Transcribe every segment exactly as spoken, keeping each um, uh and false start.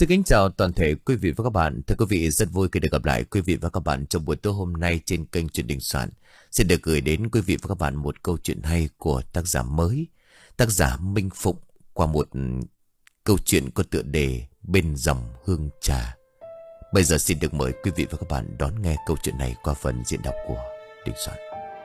Xin kính chào toàn thể quý vị và các bạn. Thưa quý vị, rất vui khi được gặp lại quý vị và các bạn trong buổi tối hôm nay trên kênh Truyện Đình Soạn. Xin được gửi đến quý vị và các bạn một câu chuyện hay của tác giả mới, tác giả Minh Phụng, qua một câu chuyện có tựa đề Bên Dòng Hương Trà. Bây giờ xin được mời quý vị và các bạn đón nghe câu chuyện này qua phần diễn đọc của Đình Soạn.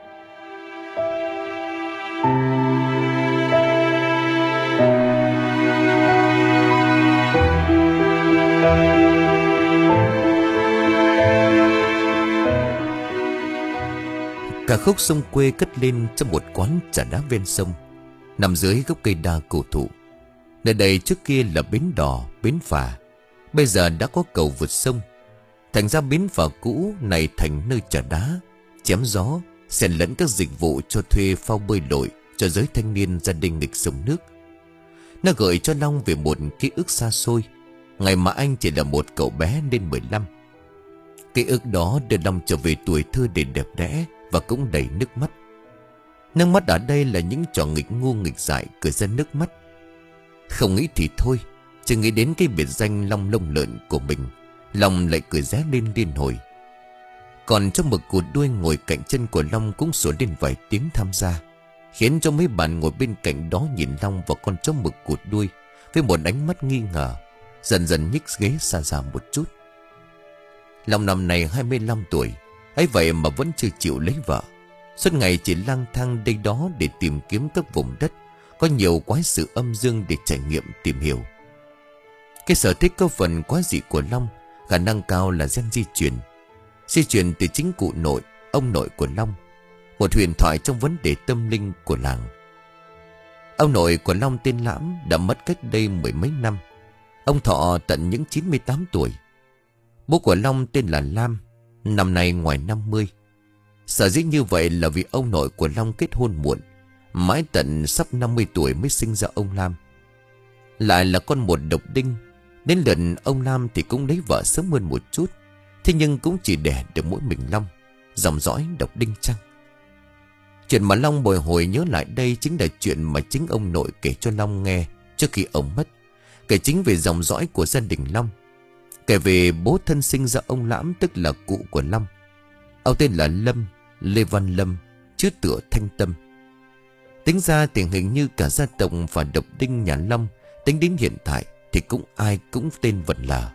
Ca khúc sông quê cất lên trong một quán trà đá ven sông, nằm dưới gốc cây đa cổ thụ. Nơi đây trước kia là bến đò, bến phà, bây giờ đã có cầu vượt sông. Thành ra bến phà cũ này thành nơi trà đá, chém gió, xen lẫn các dịch vụ cho thuê phao bơi lội cho giới thanh niên gia đình nghịch sông nước. Nó gợi cho Long về một ký ức xa xôi, ngày mà anh chỉ là một cậu bé nên mười lăm. Ký ức đó đưa Long trở về tuổi thơ đầy đẹp đẽ và cũng đầy nước mắt. Nước mắt ở đây là những trò nghịch ngu nghịch dại cười ra nước mắt. Không nghĩ thì thôi, chỉ nghĩ đến cái biệt danh Long lông lợn của mình, Long lại cười ré lên liên hồi. Còn trong mực cụt đuôi ngồi cạnh chân của Long cũng sủa lên vài tiếng tham gia, khiến cho mấy bạn ngồi bên cạnh đó nhìn Long và con chó mực cụt đuôi với một ánh mắt nghi ngờ, dần dần nhích ghế xa ra một chút. Long năm nay hai mươi lăm tuổi, ấy vậy mà vẫn chưa chịu lấy vợ. Suốt ngày chỉ lang thang đây đó để tìm kiếm các vùng đất có nhiều quái sự âm dương để trải nghiệm tìm hiểu. Cái sở thích có phần quái dị của Long khả năng cao là gen di truyền. Di truyền từ chính cụ nội, ông nội của Long, một huyền thoại trong vấn đề tâm linh của làng. Ông nội của Long tên Lãm đã mất cách đây mười mấy năm. Ông thọ tận những chín mươi tám tuổi. Bố của Long tên là Lam, năm nay ngoài năm mươi. Sở dĩ như vậy là vì ông nội của Long kết hôn muộn, mãi tận sắp năm mươi tuổi mới sinh ra ông Lam. Lại là con một độc đinh, đến lượt ông Lam thì cũng lấy vợ sớm hơn một chút. Thế nhưng cũng chỉ đẻ được mỗi mình Long, dòng dõi độc đinh chăng. Chuyện mà Long bồi hồi nhớ lại đây chính là chuyện mà chính ông nội kể cho Long nghe trước khi ông mất. Kể chính về dòng dõi của gia đình Long, kể về bố thân sinh ra ông Lãm, tức là cụ của Long. Ông tên là Lâm, Lê Văn Lâm, chứ tựa Thanh Tâm. Tính ra thì hình như cả gia tộc và độc đinh nhà Long, tính đến hiện tại thì cũng ai cũng tên vẫn là.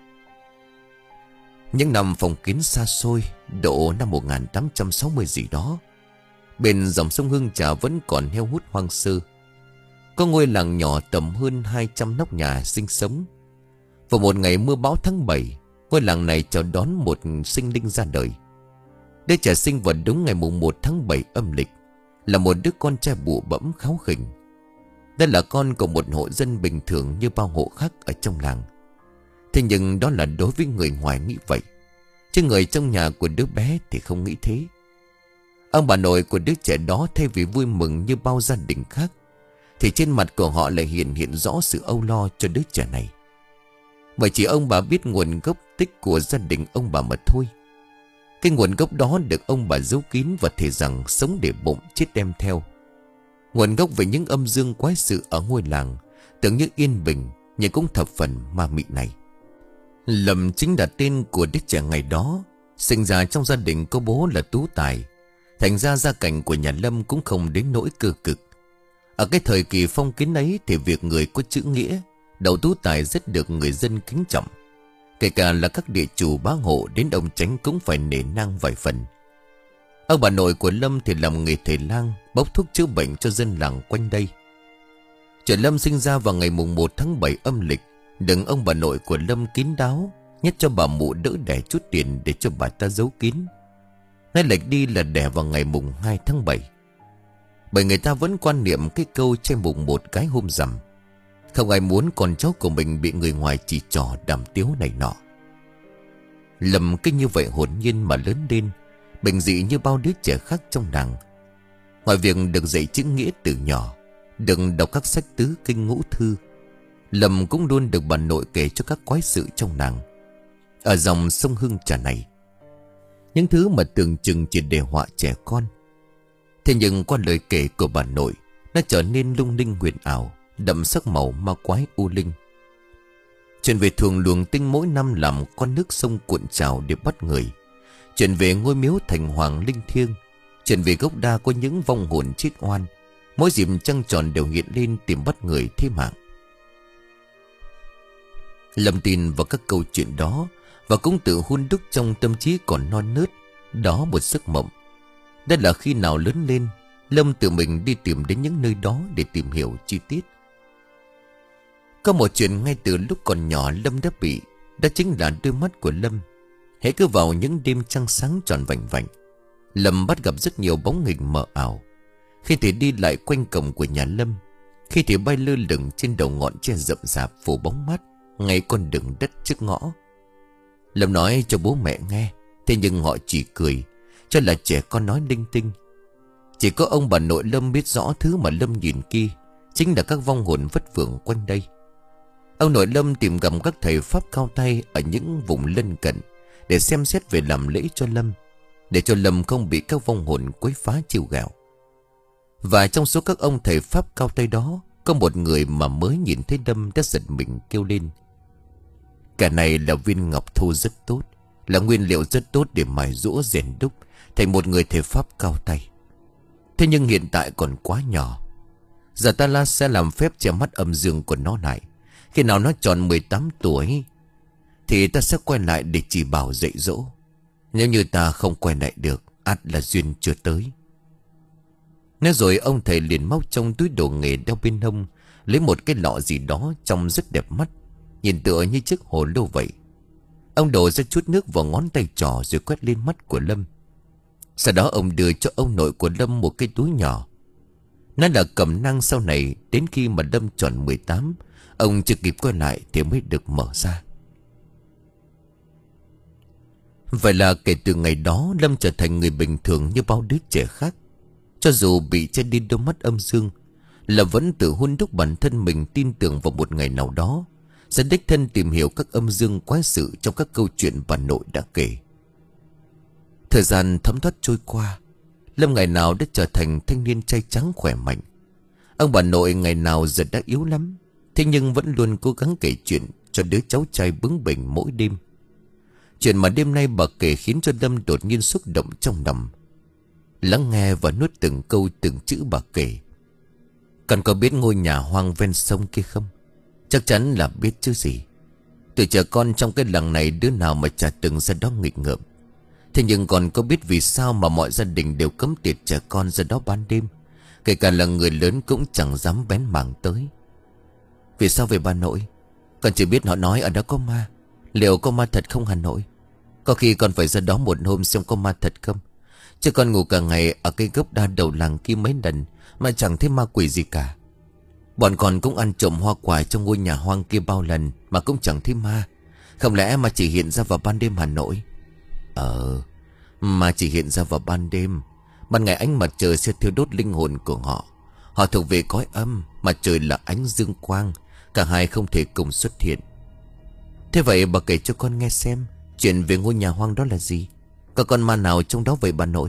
Những năm phòng kiến xa xôi, độ năm một nghìn tám trăm sáu mươi gì đó, bên dòng sông Hương Trà vẫn còn heo hút hoang sơ. Có ngôi làng nhỏ tầm hơn hai trăm nóc nhà sinh sống. Vào một ngày mưa bão tháng bảy, ngôi làng này chào đón một sinh linh ra đời. Đứa trẻ sinh vào đúng ngày mùng một tháng bảy âm lịch, là một đứa con trai bụ bẫm kháu khỉnh. Đây là con của một hộ dân bình thường như bao hộ khác ở trong làng. Thế nhưng đó là đối với người ngoài nghĩ vậy, chứ người trong nhà của đứa bé thì không nghĩ thế. Ông bà nội của đứa trẻ đó thay vì vui mừng như bao gia đình khác, thì trên mặt của họ lại hiện hiện rõ sự âu lo cho đứa trẻ này. Bởi chỉ ông bà biết nguồn gốc tích của gia đình ông bà mà thôi. Cái nguồn gốc đó được ông bà giấu kín và thề rằng sống để bụng chết đem theo. Nguồn gốc về những âm dương quái sự ở ngôi làng tưởng như yên bình, nhưng cũng thập phần ma mị này. Lâm chính là tên của đứa trẻ ngày đó. Sinh ra trong gia đình có bố là tú tài, thành ra gia cảnh của nhà Lâm cũng không đến nỗi cơ cực. Ở cái thời kỳ phong kiến ấy thì việc người có chữ nghĩa, đầu tú tài rất được người dân kính trọng. Kể cả là các địa chủ bá hộ đến ông Chánh cũng phải nể nang vài phần. Ông bà nội của Lâm thì làm nghề thầy lang, bốc thuốc chữa bệnh cho dân làng quanh đây. Chuyện Lâm sinh ra vào ngày mùng một tháng bảy âm lịch, đừng ông bà nội của Lâm kín đáo, nhét cho bà mụ đỡ đẻ chút tiền để cho bà ta giấu kín. Nay lệch đi là đẻ vào ngày mùng hai tháng bảy. Bởi người ta vẫn quan niệm cái câu che mùng một cái hôm rằm. Không ai muốn con cháu của mình bị người ngoài chỉ trỏ đàm tiếu này nọ. Lâm cứ như vậy hồn nhiên mà lớn lên, bình dị như bao đứa trẻ khác trong làng. Ngoài việc được dạy chữ nghĩa từ nhỏ, được đọc các sách tứ kinh ngũ thư, Lâm cũng luôn được bà nội kể cho các quái sự trong làng. Ở dòng sông Hương Trà này, những thứ mà tưởng chừng chỉ để họa trẻ con, thế nhưng qua lời kể của bà nội, nó trở nên lung linh huyền ảo, đậm sắc màu ma quái u linh. Chuyện về thuồng luồng tinh mỗi năm làm con nước sông cuộn trào để bắt người. Chuyện về ngôi miếu thành hoàng linh thiêng. Chuyện về gốc đa có những vong hồn chết oan. Mỗi dịp trăng tròn đều hiện lên tìm bắt người thế mạng. Lâm tin vào các câu chuyện đó và cũng tự hun đúc trong tâm trí còn non nớt đó một giấc mộng. Đó là khi nào lớn lên, Lâm tự mình đi tìm đến những nơi đó để tìm hiểu chi tiết. Có một chuyện ngay từ lúc còn nhỏ Lâm đã bị, đó chính là đôi mắt của Lâm. Hễ cứ vào những đêm trăng sáng tròn vành vạnh, Lâm bắt gặp rất nhiều bóng hình mờ ảo. Khi thì đi lại quanh cổng của nhà Lâm, khi thì bay lơ lửng trên đầu ngọn tre rậm rạp phủ bóng mát ngay con đường đất trước ngõ. Lâm nói cho bố mẹ nghe, thế nhưng họ chỉ cười, cho là trẻ con nói linh tinh. Chỉ có ông bà nội Lâm biết rõ thứ mà Lâm nhìn kia chính là các vong hồn vất vưởng quanh đây. Ông nội Lâm tìm gặp các thầy pháp cao tay ở những vùng lân cận để xem xét về làm lễ cho Lâm, để cho Lâm không bị các vong hồn quấy phá chiều gạo. Và trong số các ông thầy pháp cao tay đó, có một người mà mới nhìn thấy Lâm đã giật mình kêu lên. Cả này là viên ngọc thô rất tốt, là nguyên liệu rất tốt để mài rũa rèn đúc thành một người thầy pháp cao tay. Thế nhưng hiện tại còn quá nhỏ. Giờ ta la sẽ làm phép che mắt âm dương của nó lại. Khi nào nó tròn mười tám tuổi thì ta sẽ quay lại để chỉ bảo dạy dỗ. Nếu như ta không quay lại được, ắt là duyên chưa tới. Nói rồi ông thầy liền móc trong túi đồ nghề đeo bên hông, lấy một cái lọ gì đó trông rất đẹp mắt, nhìn tựa như chiếc hồ lô vậy. Ông đổ ra chút nước vào ngón tay trỏ rồi quét lên mắt của Lâm. Sau đó ông đưa cho ông nội của Lâm một cái túi nhỏ. Nó là cẩm nang sau này đến khi mà Lâm tròn mười tám, ông chưa kịp quay lại thì mới được mở ra. Vậy là kể từ ngày đó Lâm trở thành người bình thường như bao đứa trẻ khác. Cho dù bị che đi đôi mắt âm dương, Lâm vẫn tự hun đúc bản thân mình tin tưởng vào một ngày nào đó sẽ đích thân tìm hiểu các âm dương quái sự trong các câu chuyện bà nội đã kể. Thời gian thấm thoát trôi qua, Lâm ngày nào đã trở thành thanh niên trai trắng khỏe mạnh. Ông bà nội ngày nào giờ đã yếu lắm, thế nhưng vẫn luôn cố gắng kể chuyện cho đứa cháu trai bướng bỉnh mỗi đêm. Chuyện mà đêm nay bà kể khiến cho Lâm đột nhiên xúc động trong lòng. Lắng nghe và nuốt từng câu từng chữ bà kể. Còn có biết ngôi nhà hoang ven sông kia không? Chắc chắn là biết chứ gì. Tụi trẻ con trong cái làng này đứa nào mà chả từng ra đó nghịch ngợm. Thế nhưng còn có biết vì sao mà mọi gia đình đều cấm tiệt trẻ con ra đó ban đêm? Kể cả là người lớn cũng chẳng dám bén mảng tới. Vì sao về bà nội? Con chỉ biết họ nói ở đó có ma. Liệu có ma thật không Hà Nội? Có khi con phải ra đó một hôm xem có ma thật không. Chứ con ngủ cả ngày ở cái gốc đa đầu làng kia mấy lần mà chẳng thấy ma quỷ gì cả. Bọn con cũng ăn trộm hoa quả trong ngôi nhà hoang kia bao lần mà cũng chẳng thấy ma. Không lẽ mà chỉ hiện ra vào ban đêm Hà Nội? Ờ, mà chỉ hiện ra vào ban đêm. Ban ngày ánh mặt trời sẽ thiêu đốt linh hồn của họ. Họ thuộc về cõi âm, mặt trời là ánh dương quang. Cả hai không thể cùng xuất hiện. Thế vậy bà kể cho con nghe xem, chuyện về ngôi nhà hoang đó là gì? Có con ma nào trong đó vậy bà nội?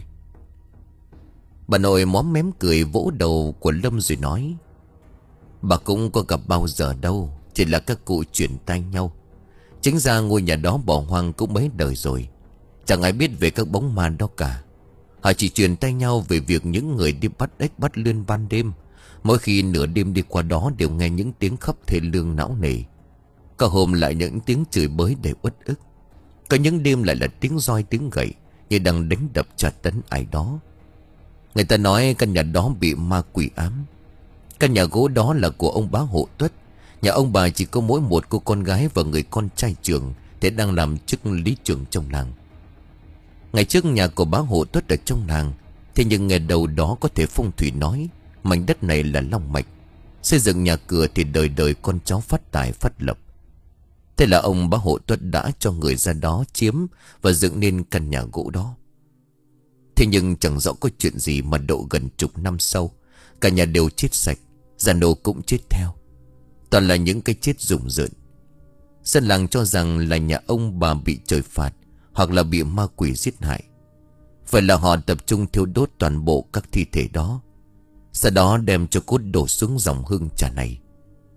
Bà nội móm mém cười vỗ đầu của Lâm rồi nói. Bà cũng có gặp bao giờ đâu, chỉ là các cụ chuyển tay nhau. Chính ra ngôi nhà đó bỏ hoang cũng mấy đời rồi. Chẳng ai biết về các bóng ma đó cả. Họ chỉ truyền tay nhau về việc những người đi bắt ếch bắt lươn ban đêm, mỗi khi nửa đêm đi qua đó đều nghe những tiếng khóc thê lương não nề. Có hôm lại những tiếng chửi bới để uất ức. Có những đêm lại là tiếng roi tiếng gậy, như đang đánh đập tra tấn ai đó. Người ta nói căn nhà đó bị ma quỷ ám. Căn nhà gỗ đó là của ông bá Hộ Tuất. Nhà ông bà chỉ có mỗi một cô con gái và người con trai trưởng thì đang làm chức lý trưởng trong làng. Ngày trước nhà của bá Hộ Tuất ở trong làng, thế nhưng nghe đầu đó có thể phong thủy nói mảnh đất này là long mạch, xây dựng nhà cửa thì đời đời con cháu phát tài phát lập. Thế là ông bá Hộ Tuất đã cho người ra đó chiếm và dựng nên căn nhà gỗ đó. Thế nhưng chẳng rõ có chuyện gì mà độ gần chục năm sau, cả nhà đều chết sạch, già nô cũng chết theo. Toàn là những cái chết rùng rợn. Dân làng cho rằng là nhà ông bà bị trời phạt, hoặc là bị ma quỷ giết hại. Vậy là họ tập trung thiêu đốt toàn bộ các thi thể đó, sau đó đem cho cốt đổ xuống dòng hương trà này.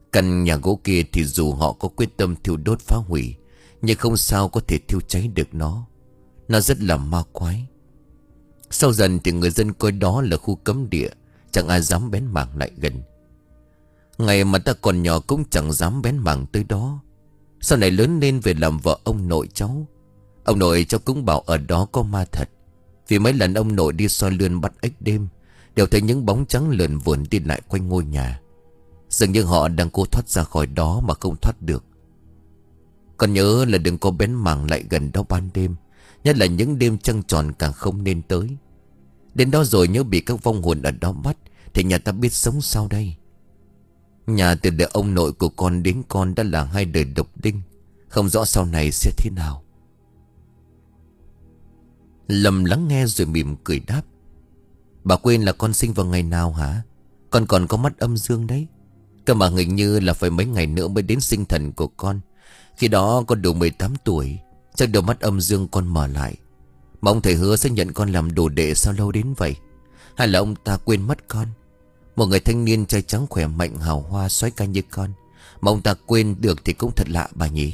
Căn nhà gỗ kia thì dù họ có quyết tâm thiêu đốt phá hủy, nhưng không sao có thể thiêu cháy được nó. Nó rất là ma quái. Sau dần thì người dân coi đó là khu cấm địa, chẳng ai dám bén mảng lại gần. Ngày mà ta còn nhỏ cũng chẳng dám bén mảng tới đó. Sau này lớn lên về làm vợ ông nội cháu, ông nội cháu cũng bảo ở đó có ma thật. Vì mấy lần ông nội đi soi lươn bắt ếch đêm, đều thấy những bóng trắng lượn vườn đi lại quanh ngôi nhà. Dường như họ đang cố thoát ra khỏi đó mà không thoát được. Còn nhớ là đừng có bén mảng lại gần đó ban đêm, nhất là những đêm trăng tròn càng không nên tới. Đến đó rồi nhớ bị các vong hồn ở đó bắt, thì nhà ta biết sống sao đây? Nhà từ đời ông nội của con đến con đã là hai đời độc đinh, không rõ sau này sẽ thế nào. Lâm lắng nghe rồi mỉm cười đáp: Bà quên là con sinh vào ngày nào hả? Con còn có mắt âm dương đấy. Cơ mà hình như là phải mấy ngày nữa mới đến sinh thần của con. Khi đó con đủ mười tám tuổi, chắc đôi mắt âm dương con mở lại. Mà ông thầy hứa sẽ nhận con làm đồ đệ sao lâu đến vậy? Hay là ông ta quên mất con? Một người thanh niên trai trắng khỏe mạnh hào hoa soái ca như con, mà ông ta quên được thì cũng thật lạ bà nhỉ.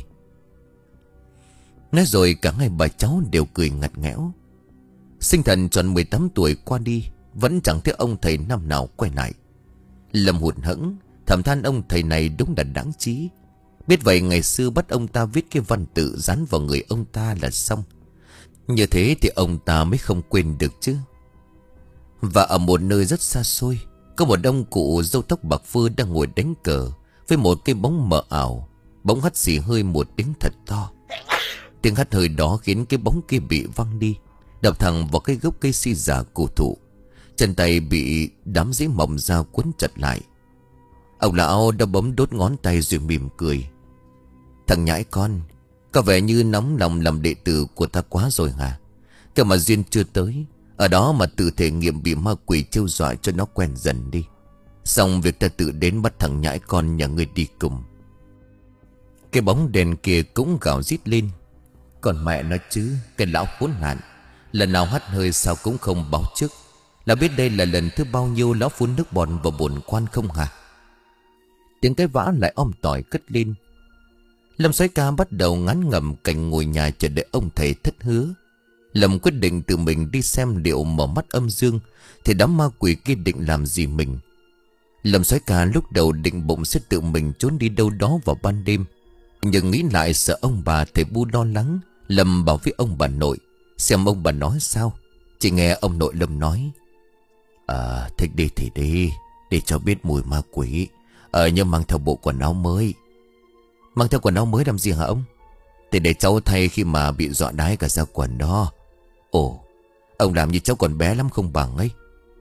Nói rồi cả hai bà cháu đều cười ngặt nghẽo. Sinh thần tròn mười tám tuổi qua đi, vẫn chẳng thấy ông thầy năm nào quay lại. Lâm hụt hẫng thầm than ông thầy này đúng là đáng trí. Biết vậy ngày xưa bắt ông ta viết cái văn tự dán vào người ông ta là xong. Như thế thì ông ta mới không quên được chứ. Và ở một nơi rất xa xôi, có một ông cụ râu tóc bạc phơ đang ngồi đánh cờ với một cái bóng mờ ảo. Bóng hắt xì hơi một tiếng thật to. Tiếng hắt hơi đó khiến cái bóng kia bị văng đi, đập thẳng vào cái gốc cây si già cổ thụ. Chân tay bị đám rễ mỏng ra quấn chặt lại. Ông lão đã bấm đốt ngón tay rồi mỉm cười: Thằng nhãi con, có vẻ như nóng lòng làm đệ tử của ta quá rồi hả? Cơ mà duyên chưa tới, ở đó mà tự thể nghiệm bị ma quỷ trêu dọa cho nó quen dần đi. Xong việc ta tự đến bắt thằng nhãi con nhà ngươi đi cùng. Cái bóng đèn kia cũng gào rít lên: Còn mẹ nó chứ, cái lão khốn nạn, lần nào hắt hơi sao cũng không báo trước. Là biết đây là lần thứ bao nhiêu lão phun nước bọt vào bồn quan không hả? Tiếng cái vã lại om tỏi cất lên. Lâm soái ca bắt đầu ngán ngẩm cảnh ngồi nhà chờ đợi ông thầy thất hứa. Lâm quyết định tự mình đi xem liệu mở mắt âm dương thì đám ma quỷ kia định làm gì mình. Lâm soái ca lúc đầu định bụng sẽ tự mình trốn đi đâu đó vào ban đêm, nhưng nghĩ lại sợ ông bà thầy Bu lo lắng. Lâm bảo với ông bà nội xem ông bà nói sao. Chỉ nghe ông nội Lâm nói: À thích đi thì đi, để cho biết mùi ma quỷ. Ờ nhưng mang theo bộ quần áo mới. Mang theo quần áo mới làm gì hả ông? Thì để cháu thay khi mà bị dọa đái cả ra quần đó. Ồ, ông làm như cháu còn bé lắm không bằng ấy.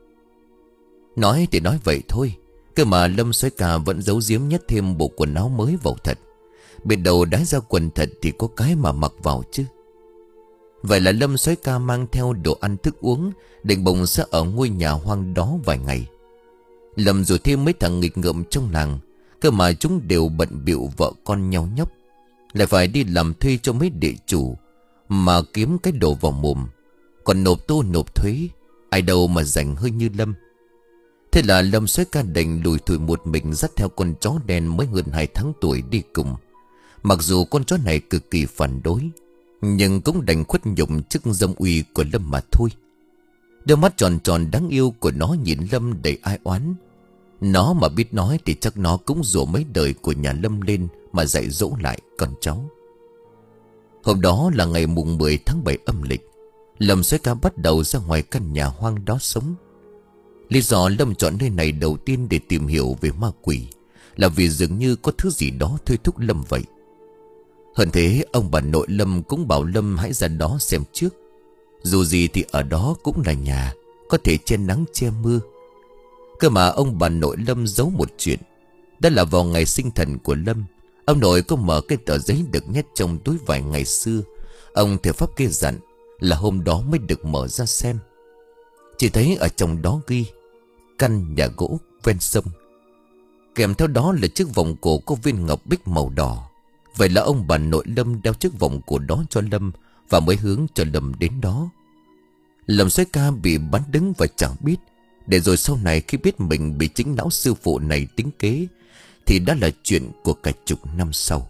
Nói thì nói vậy thôi, cơ mà Lâm soái ca vẫn giấu giếm nhét thêm bộ quần áo mới vào thật. Biết đầu đái ra quần thật thì có cái mà mặc vào chứ. Vậy là Lâm soái ca mang theo đồ ăn thức uống, định bụng sẽ ở ngôi nhà hoang đó vài ngày. Lâm rồi thêm mấy thằng nghịch ngợm trong làng, cơ mà chúng đều bận bịu vợ con nhau nhóc, lại phải đi làm thuê cho mấy địa chủ mà kiếm cái đồ vào mồm. Còn nộp tô nộp thuế, ai đâu mà rảnh hơi như Lâm. Thế là Lâm soái ca đành lùi thủi một mình dắt theo con chó đen mới hơn hai tháng tuổi đi cùng. Mặc dù con chó này cực kỳ phản đối, nhưng cũng đành khuất nhục trước dâm uy của Lâm mà thôi. Đôi mắt tròn tròn đáng yêu của nó nhìn Lâm đầy ai oán. Nó mà biết nói thì chắc nó cũng rủ mấy đời của nhà Lâm lên mà dạy dỗ lại con cháu. Hôm đó là ngày mùng mười tháng bảy âm lịch. Lâm soái ca bắt đầu ra ngoài căn nhà hoang đó sống. Lý do Lâm chọn nơi này đầu tiên để tìm hiểu về ma quỷ là vì dường như có thứ gì đó thôi thúc Lâm vậy. Hơn thế, ông bà nội Lâm cũng bảo Lâm hãy ra đó xem trước. Dù gì thì ở đó cũng là nhà, có thể che nắng che mưa. Cơ mà ông bà nội Lâm giấu một chuyện. Đó là vào ngày sinh thần của Lâm, ông nội có mở cái tờ giấy được nhét trong túi vải ngày xưa. Ông thầy pháp kia dặn là hôm đó mới được mở ra xem. Chỉ thấy ở trong đó ghi: Căn nhà gỗ ven sông. Kèm theo đó là chiếc vòng cổ có viên ngọc bích màu đỏ. Vậy là ông bà nội Lâm đeo chiếc vòng cổ đó cho Lâm và mới hướng cho Lâm đến đó. Lâm soái ca bị bắn đứng và chẳng biết. Để rồi sau này khi biết mình bị chính lão sư phụ này tính kế, thì đã là chuyện của cả chục năm sau.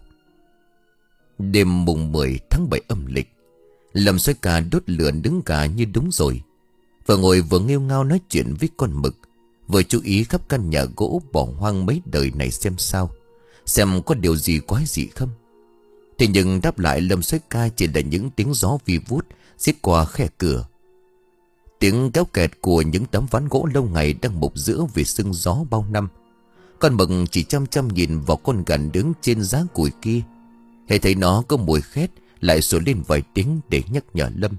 Đêm mùng mười tháng bảy âm lịch, Lâm Soái Ca đốt lửa nướng gà như đúng rồi. Vừa ngồi vừa nghêu ngao nói chuyện với con mực, vừa chú ý khắp căn nhà gỗ bỏ hoang mấy đời này xem sao, xem có điều gì quái dị không. Thế nhưng đáp lại Lâm Soái Ca chỉ là những tiếng gió vi vút xiết qua khe cửa, tiếng kéo kẹt của những tấm ván gỗ lâu ngày đang mục giữa vì sương gió bao năm. Con mực chỉ chăm chăm nhìn vào con gà đứng trên giá củi kia. Hễ thấy nó có mùi khét lại sủa lên vài tiếng để nhắc nhở Lâm.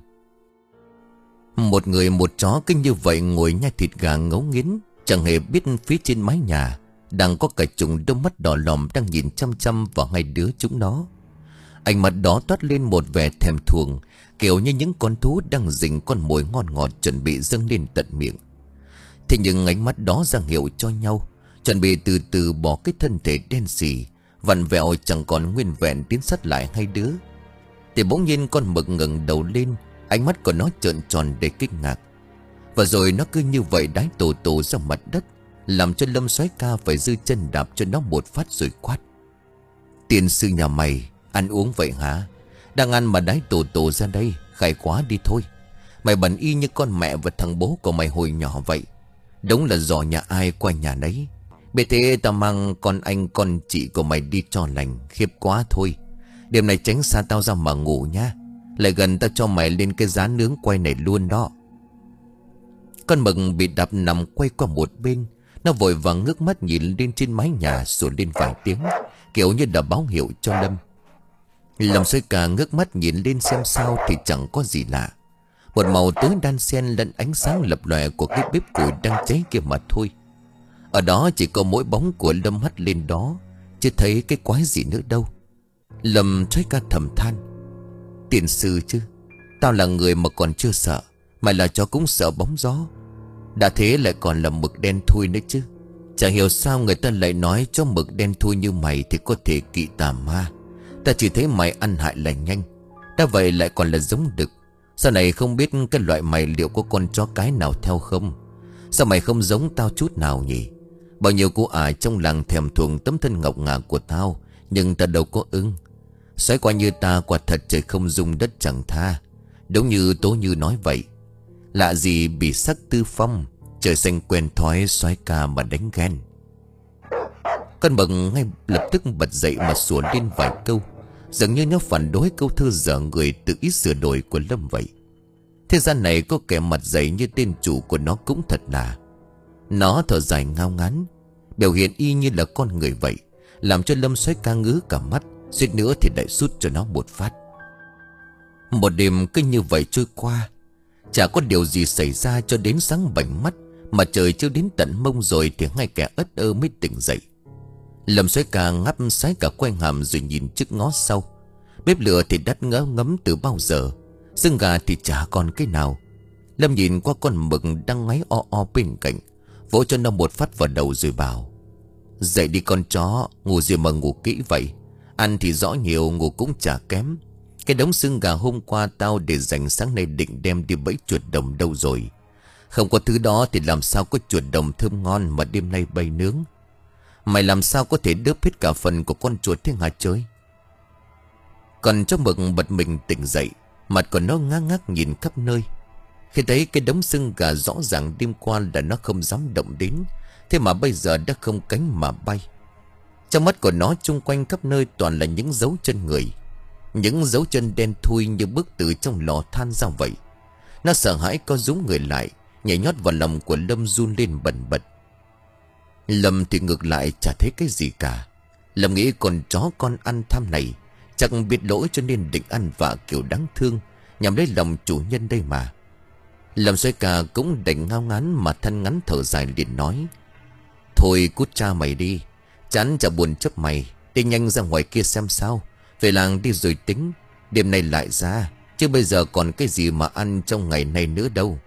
Một người một chó cứ như vậy ngồi nhai thịt gà ngấu nghiến, chẳng hề biết phía trên mái nhà đang có cả chục đôi mắt đỏ lòm đang nhìn chăm chăm vào hai đứa chúng nó. Ánh mắt đó toát lên một vẻ thèm thuồng, kiểu như những con thú đang rình con mồi ngon ngọt chuẩn bị dâng lên tận miệng. Thế nhưng ánh mắt đó ra hiệu cho nhau, chuẩn bị từ từ bỏ cái thân thể đen sì vặn vẹo chẳng còn nguyên vẹn tiến sát lại hai đứa. Thì bỗng nhiên con mực ngẩng đầu lên, ánh mắt của nó trợn tròn để kinh ngạc. Và rồi nó cứ như vậy đái tổ tổ ra mặt đất, làm cho Lâm Soái Ca phải giơ chân đạp cho nó một phát rồi quát: "Tiên sư nhà mày ăn uống vậy hả? Đang ăn mà đái tổ tổ ra đây, khai quá đi thôi. Mày bẩn y như con mẹ và thằng bố của mày hồi nhỏ vậy. Đúng là giỏ nhà ai qua nhà nấy. Bởi thế tao mang con anh con chị của mày đi cho lành, khiếp quá thôi. Đêm này tránh xa tao ra mà ngủ nha. Lại gần tao cho mày lên cái giá nướng quay này luôn đó." Con mực bị đạp nằm quay qua một bên. Nó vội vàng ngước mắt nhìn lên trên mái nhà, sủa lên vài tiếng, kiểu như đã báo hiệu cho Lâm. Lâm Soái Ca ngước mắt nhìn lên xem sao thì chẳng có gì lạ. Một màu tối đan xen lẫn ánh sáng lập lòe của cái bếp củi đang cháy kia mà thôi. Ở đó chỉ có mỗi bóng của Lâm hắt lên đó, chứ thấy cái quái gì nữa đâu. Lâm Soái Ca thầm than: "Tiền sư chứ, tao là người mà còn chưa sợ, mày là chó cũng sợ bóng gió. Đã thế lại còn là mực đen thui nữa chứ. Chẳng hiểu sao người ta lại nói cho mực đen thui như mày thì có thể kỵ tà ma. Ta chỉ thấy mày ăn hại là nhanh, đã vậy lại còn là giống đực. Sau này không biết cái loại mày liệu có con chó cái nào theo không? Sao mày không giống tao chút nào nhỉ? Bao nhiêu cô ả trong làng thèm thuồng tấm thân ngọc ngà của tao, nhưng ta đâu có ưng. Xoáy qua như ta quả thật trời không dung đất chẳng tha. Đúng như Tố Như nói vậy. Lạ gì bị sắc tư phong, trời xanh quen thói Soái Ca mà đánh ghen." Con mực ngay lập tức bật dậy mà sủa lên vài câu, dường như nó phản đối câu thơ dở người tự ý sửa đổi của Lâm vậy. Thế gian này có kẻ mặt dày như tên chủ của nó cũng thật là. Nó thở dài ngao ngán, biểu hiện y như là con người vậy, làm cho Lâm Soái Ca ngứa cả mắt, suýt nữa thì lại sút cho nó một phát. Một đêm cứ như vậy trôi qua, chả có điều gì xảy ra cho đến sáng bảnh mắt. Mà trời chưa đến tận mông rồi thì ngay kẻ ất ơ mới tỉnh dậy. Lâm Soái Ca ngáp sái cả quay hàm rồi nhìn trước ngó sau. Bếp lửa thì đắt ngỡ ngấm từ bao giờ, xương gà thì chả còn cái nào. Lâm nhìn qua con mực đang ngáy o o bên cạnh, vỗ cho nó một phát vào đầu rồi bảo: "Dậy đi con chó, ngủ gì mà ngủ kỹ vậy. Ăn thì rõ nhiều, ngủ cũng chả kém. Cái đống xương gà hôm qua tao để dành sáng nay định đem đi bẫy chuột đồng đâu rồi? Không có thứ đó thì làm sao có chuột đồng thơm ngon mà đêm nay bày nướng. Mày làm sao có thể đớp hết cả phần của con chuột thế hả trời?" Còn chó mực bật mình tỉnh dậy, mặt của nó ngác ngác nhìn khắp nơi. Khi thấy cái đống xương gà rõ ràng đêm qua là nó không dám động đến, thế mà bây giờ đã không cánh mà bay. Trong mắt của nó chung quanh khắp nơi toàn là những dấu chân người, những dấu chân đen thui như bước từ trong lò than ra vậy. Nó sợ hãi co rúm người lại, nhảy nhót vào lòng của Lâm run lên bần bật. Lâm thì ngược lại chả thấy cái gì cả. Lâm nghĩ con chó con ăn tham này chắc biết lỗi cho nên định ăn vạ kiểu đáng thương, nhằm lấy lòng chủ nhân đây mà. Lâm Soái Ca cũng đành ngao ngán mà than ngắn thở dài liền nói: "Thôi cút cha mày đi, chán chả buồn chấp mày. Đi nhanh ra ngoài kia xem sao, về làng đi rồi tính. Đêm nay lại ra, chứ bây giờ còn cái gì mà ăn trong ngày này nữa đâu."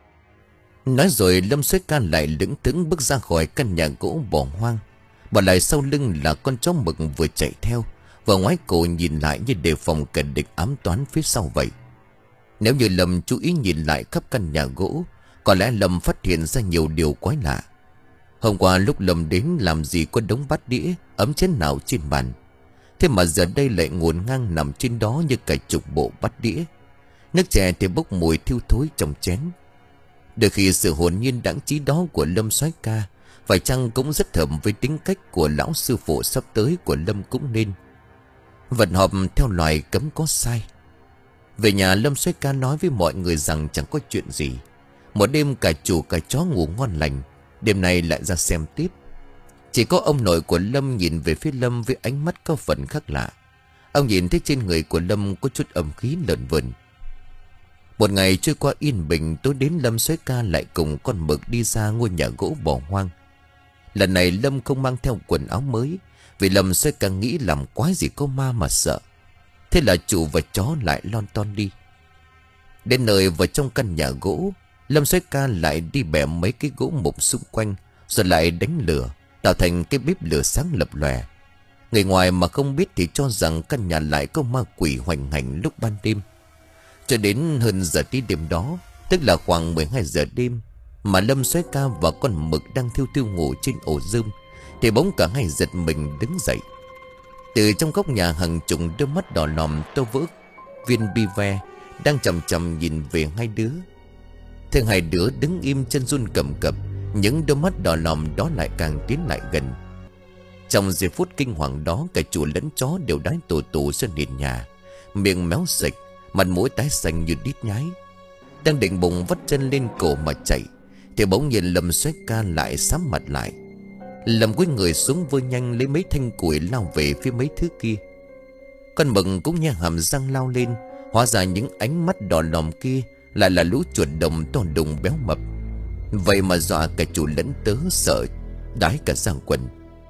Nói rồi Lâm Soái Ca lại lững thững bước ra khỏi căn nhà gỗ bỏ hoang, bỏ lại sau lưng là con chó mực vừa chạy theo, vừa ngoái cổ nhìn lại như đề phòng kẻ địch ám toán phía sau vậy. Nếu như Lâm chú ý nhìn lại khắp căn nhà gỗ, có lẽ Lâm phát hiện ra nhiều điều quái lạ. Hôm qua lúc Lâm đến làm gì có đống bát đĩa, ấm chén nào trên bàn. Thế mà giờ đây lại ngổn ngang nằm trên đó như cả chục bộ bát đĩa. Nước chè thì bốc mùi thiêu thối trong chén. Đôi khi sự hồn nhiên đãng trí đó của Lâm soái ca phải chăng cũng rất hợp với tính cách của lão sư phụ sắp tới của Lâm cũng nên. Vận họp theo loài cấm có sai. Về nhà, Lâm soái ca nói với mọi người rằng chẳng có chuyện gì. Một đêm cả chủ cả chó ngủ ngon lành. Đêm nay lại ra xem tiếp. Chỉ có ông nội của Lâm nhìn về phía Lâm với ánh mắt có phần khác lạ. Ông nhìn thấy trên người của Lâm có chút âm khí lợn vợn. Một ngày trôi qua yên bình, tối đến Lâm soái ca lại cùng con mực đi ra ngôi nhà gỗ bỏ hoang. Lần này Lâm không mang theo quần áo mới, vì Lâm soái ca nghĩ làm quái gì có ma mà sợ. Thế là chủ và chó lại lon ton đi. Đến nơi vào trong căn nhà gỗ, Lâm soái ca lại đi bẻ mấy cái gỗ mục xung quanh, rồi lại đánh lửa, tạo thành cái bếp lửa sáng lập lòe. Người ngoài mà không biết thì cho rằng căn nhà lại có ma quỷ hoành hành lúc ban đêm. Cho đến hơn giờ tí đêm đó, tức là khoảng mười hai giờ đêm, mà Lâm soái ca và con mực đang thiêu thiêu ngủ trên ổ rơm, thì bỗng cả hai giật mình đứng dậy. Từ trong góc nhà, hàng chục đôi mắt đỏ lòm to vỡ viên bi ve đang chằm chằm nhìn về hai đứa. Thế hai đứa đứng im chân run cầm cập, những đôi mắt đỏ lòm đó lại càng tiến lại gần. Trong giây phút kinh hoàng đó, cả chủ lẫn chó đều đái tù tù ra nền nhà, miệng méo sạch, mặt mũi tái xanh như đít nhái. Đang định bụng vắt chân lên cổ mà chạy, thì bỗng nhiên Lâm soái ca lại sám mặt lại. Lâm cúi người xuống vơ nhanh lấy mấy thanh củi lao về phía mấy thứ kia. Con mực cũng nhe hàm răng lao lên. Hóa ra những ánh mắt đỏ lòm kia lại là lũ chuột đồng to đùng béo mập. Vậy mà dọa cả chủ lẫn tớ sợ đái cả giang quần.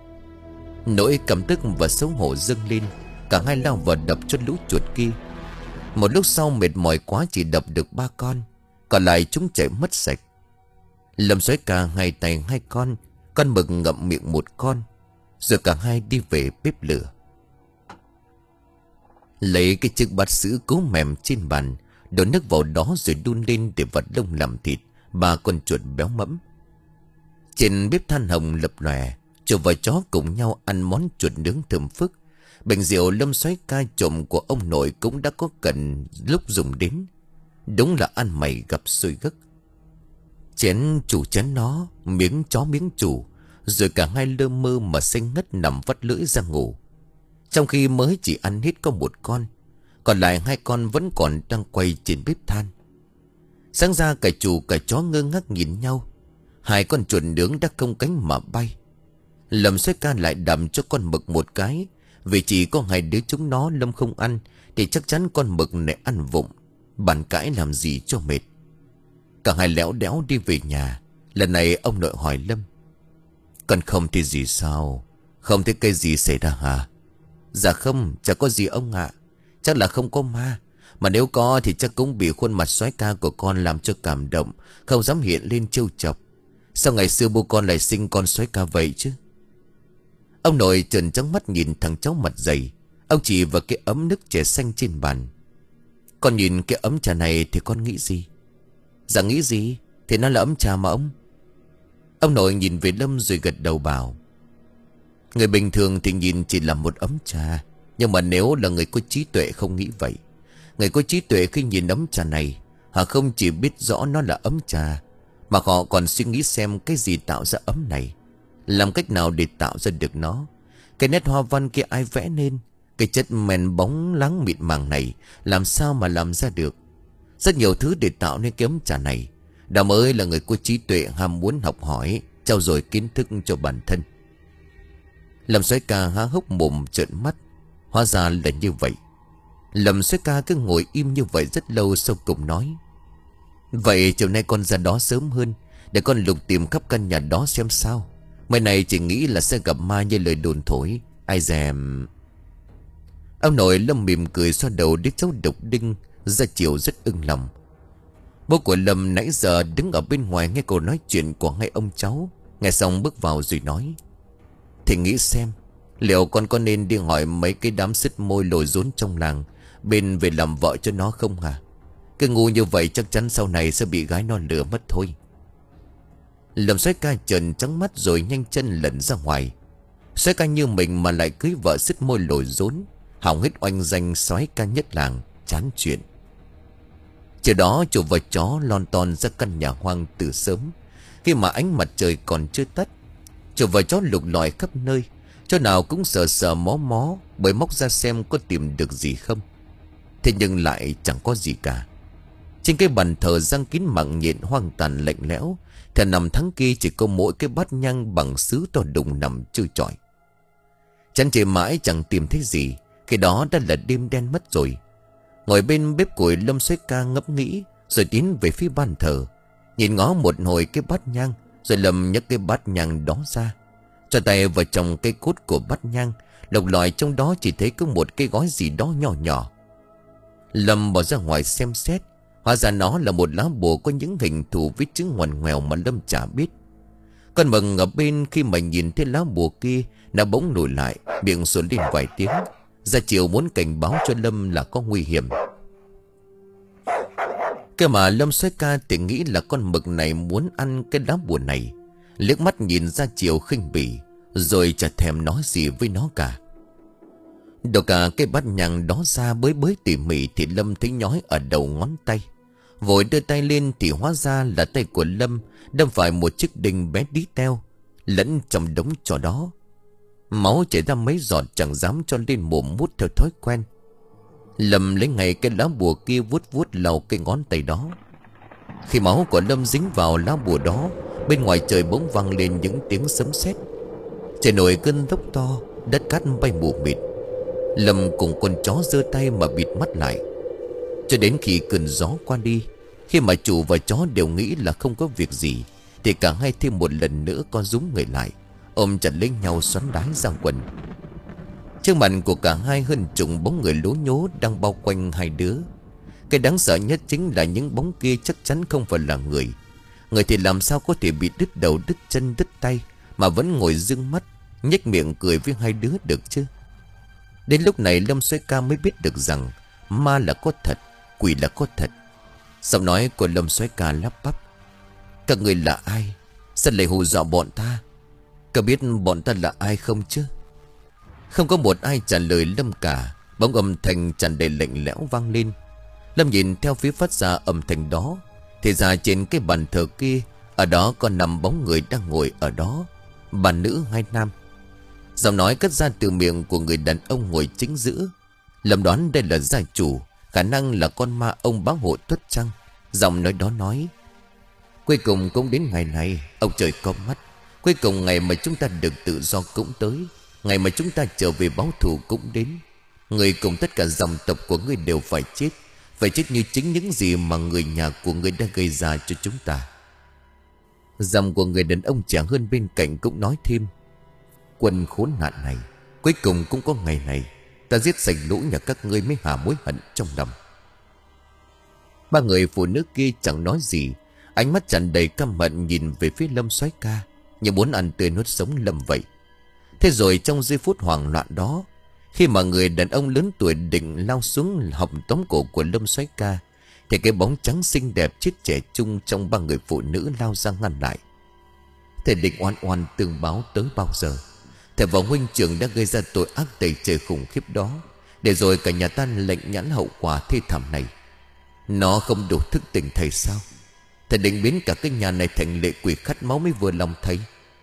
Nỗi cảm tức và xấu hổ dâng lên, cả hai lao vào đập cho lũ chuột kia. Một lúc sau mệt mỏi quá chỉ đập được ba con, còn lại chúng chạy mất sạch. Lâm soái ca hai tay hai con, con mực ngậm miệng một con, rồi cả hai đi về bếp lửa. Lấy cái chiếc bát sứ cố mềm trên bàn, đổ nước vào đó rồi đun lên để vặt lông làm thịt ba con chuột béo mẫm. Trên bếp than hồng lập lòe, chủ và chó cùng nhau ăn món chuột nướng thơm phức. Bình rượu Lâm soái ca trộm của ông nội cũng đã có cần lúc dùng đến. Đúng là ăn mày gặp xui gấc. Chén chủ chén nó, miếng chó miếng chủ, rồi cả hai lơ mơ mà xanh ngất nằm vắt lưỡi ra ngủ. Trong khi mới chỉ ăn hết có một con, còn lại hai con vẫn còn đang quay trên bếp than. Sáng ra cả chủ cả chó ngơ ngác nhìn nhau. Hai con chuột nướng đã không cánh mà bay. Lâm soái ca lại đầm cho con mực một cái, vì chỉ có hai đứa chúng nó Lâm không ăn, thì chắc chắn con mực này ăn vụng. Bàn cãi làm gì cho mệt. Cả hai léo đéo đi về nhà. Lần này ông nội hỏi Lâm: "Con không thấy gì sao? Không thấy cái gì xảy ra hả?" "Dạ không, chả có gì ông ạ. Chắc là không có ma. Mà nếu có thì chắc cũng bị khuôn mặt soái ca của con làm cho cảm động, không dám hiện lên trêu chọc. Sao ngày xưa bố con lại sinh con soái ca vậy chứ?" Ông nội trợn trắng mắt nhìn thằng cháu mặt dày. Ông chỉ vào cái ấm nước chè xanh trên bàn: "Con nhìn cái ấm trà này thì con nghĩ gì?" "Dạ nghĩ gì? Thì nó là ấm trà mà ông." Ông nội nhìn về Lâm rồi gật đầu bảo: "Người bình thường thì nhìn chỉ là một ấm trà, nhưng mà nếu là người có trí tuệ không nghĩ vậy. Người có trí tuệ khi nhìn ấm trà này, họ không chỉ biết rõ nó là ấm trà, mà họ còn suy nghĩ xem cái gì tạo ra ấm này, làm cách nào để tạo ra được nó. Cái nét hoa văn kia ai vẽ nên, cái chất men bóng láng mịn màng này làm sao mà làm ra được. Rất nhiều thứ để tạo nên cái ấm trà này. Đó mới là người có trí tuệ, ham muốn học hỏi, trau dồi kiến thức cho bản thân." Lâm soái ca há hốc mồm trợn mắt. Hóa ra là như vậy. Lâm soái ca cứ ngồi im như vậy rất lâu, sau cùng nói: "Vậy chiều nay con ra đó sớm hơn, để con lục tìm khắp căn nhà đó xem sao. Mấy này chỉ nghĩ là sẽ gặp ma như lời đồn thổi, ai dèm." Ông nội Lâm mỉm cười xoa đầu đứa cháu độc đinh ra chiều rất ưng lòng. Bố của Lâm nãy giờ đứng ở bên ngoài nghe câu nói chuyện của hai ông cháu. Nghe xong bước vào rồi nói: "Thì nghĩ xem, liệu con có nên đi hỏi mấy cái đám sứt môi lồi rốn trong làng bên về làm vợ cho nó không hả? Cứ ngu như vậy chắc chắn sau này sẽ bị gái nó lừa mất thôi." Lâm Soái Ca trợn trắng mắt rồi nhanh chân lẩn ra ngoài. Soái ca như mình mà lại cưới vợ sứt môi lồi rốn, hỏng hết oanh danh soái ca nhất làng, chán chuyện. Chiều đó chủ và chó lon ton ra căn nhà hoang từ sớm, khi mà ánh mặt trời còn chưa tắt. Chủ và chó lục lọi khắp nơi, chỗ nào cũng sờ sờ mó mó, bởi móc ra xem có tìm được gì không. Thế nhưng lại chẳng có gì cả. Trên cái bàn thờ răng kín mặng nhện hoang tàn lạnh lẽo, thì nằm tháng kia chỉ có mỗi cái bát nhang bằng sứ to đùng nằm trôi trọi. Chán chê mãi chẳng tìm thấy gì, khi đó đã là đêm đen mất rồi. Ngồi bên bếp củi, Lâm Soái Ca ngẫm nghĩ rồi tiến về phía bàn thờ, nhìn ngó một hồi cái bát nhang, rồi Lâm nhấc cái bát nhang đó ra, cho tay vào trong cây cốt của bát nhang, lục lọi trong đó chỉ thấy có một cái gói gì đó nhỏ nhỏ. Lâm bỏ ra ngoài xem xét, hóa ra nó là một lá bùa có những hình thù viết chữ ngoằn ngoèo mà Lâm chả biết. Con mừng ở bên khi mà nhìn thấy lá bùa kia, nó bỗng nổi lại, miệng sủa lên vài tiếng, ra chiều muốn cảnh báo cho Lâm là có nguy hiểm. Cái mà Lâm Soái Ca thì nghĩ là con mực này muốn ăn cái lá bùa này, liếc mắt nhìn ra chiều khinh bỉ, rồi chả thèm nói gì với nó cả. Đổ cả cái bát nhang đó ra bới bới tỉ mỉ thì Lâm thấy nhói ở đầu ngón tay. Vội đưa tay lên thì hóa ra là tay của Lâm đâm phải một chiếc đinh bé tí teo lẫn trong đống trò đó. Máu chảy ra mấy giọt chẳng dám cho lên mồm mút theo thói quen. Lâm lấy ngay cái lá bùa kia vuốt vuốt lau cái ngón tay đó. Khi máu của Lâm dính vào lá bùa đó, bên ngoài trời bỗng vang lên những tiếng sấm sét. Trời nổi cơn lốc to, đất cát bay mù mịt. Lâm cùng con chó giơ tay mà bịt mắt lại, cho đến khi cơn gió qua đi. Khi mà chủ và chó đều nghĩ là không có việc gì, thì cả hai thêm một lần nữa co rúm người lại, ôm chặt lấy nhau xoắn đái ra quần. Trước mặt của cả hai hơn chục bóng người lố nhố đang bao quanh hai đứa. Cái đáng sợ nhất chính là những bóng kia chắc chắn không phải là người. Người thì làm sao có thể bị đứt đầu đứt chân đứt tay mà vẫn ngồi dương mắt nhếch miệng cười với hai đứa được chứ. Đến lúc này Lâm Soái Ca mới biết được rằng ma là có thật, quỷ là có thật. Giọng nói của Lâm Soái Ca lắp bắp: "Các người là ai? Sao lại hù dọa bọn ta? Có biết bọn ta là ai không chứ?" Không có một ai trả lời Lâm cả. Bỗng âm thanh tràn đầy lạnh lẽo vang lên. Lâm nhìn theo phía phát ra âm thanh đó, thì ra trên cái bàn thờ kia, ở đó còn nằm bóng người đang ngồi ở đó, bà nữ hai nam. Giọng nói cất ra từ miệng của người đàn ông ngồi chính giữa. Lâm đoán đây là gia chủ, khả năng là con ma ông bá hộ Tuất Trăng. Giọng nói đó nói: "Cuối cùng cũng đến ngày này, ông trời có mắt. Cuối cùng ngày mà chúng ta được tự do cũng tới. Ngày mà chúng ta trở về báo thù cũng đến. Người cùng tất cả dòng tộc của ngươi đều phải chết, phải chết như chính những gì mà người nhà của ngươi đã gây ra cho chúng ta." Giọng của người đàn ông trẻ hơn bên cạnh cũng nói thêm: "Quân khốn nạn này, cuối cùng cũng có ngày này. Ta giết sạch lũ nhà các ngươi mới hả mối hận trong lòng." Ba người phụ nữ kia chẳng nói gì, ánh mắt tràn đầy căm hận nhìn về phía Lâm Soái Ca, như muốn ăn tươi nuốt sống Lâm vậy. Thế rồi trong giây phút hoảng loạn đó, khi mà người đàn ông lớn tuổi định lao xuống họng tóm cổ của Lâm Soái Ca, thì cái bóng trắng xinh đẹp chết trẻ trung trong ba người phụ nữ lao ra ngăn lại. Thầy định oan oan tương báo tới bao giờ? Thầy và huynh trưởng đã gây ra tội ác tày trời khủng khiếp đó, để rồi cả nhà ta lệnh nhãn hậu quả thê thảm này. Nó không đủ thức tỉnh thầy sao? Thầy định biến cả cái nhà này thành lệ quỷ khát máu mới vừa lòng thầy.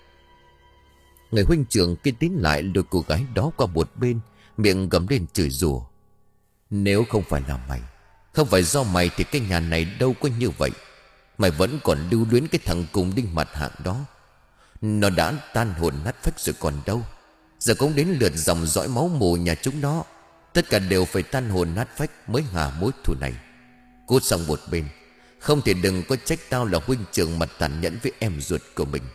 Người huynh trưởng kia tiến lại lôi cô gái đó qua một bên, miệng gầm lên chửi rủa: "Nếu không phải là mày, không phải do mày thì cái nhà này đâu có như vậy. Mày vẫn còn lưu luyến cái thằng cùng đinh mặt hạng đó. Nó đã tan hồn nát phách rồi còn đâu. Giờ cũng đến lượt dòng dõi máu mù nhà chúng nó, tất cả đều phải tan hồn nát phách mới hả mối thù này. Cút sang một bên, không thì đừng có trách tao là huynh trưởng mà tàn nhẫn với em ruột của mình."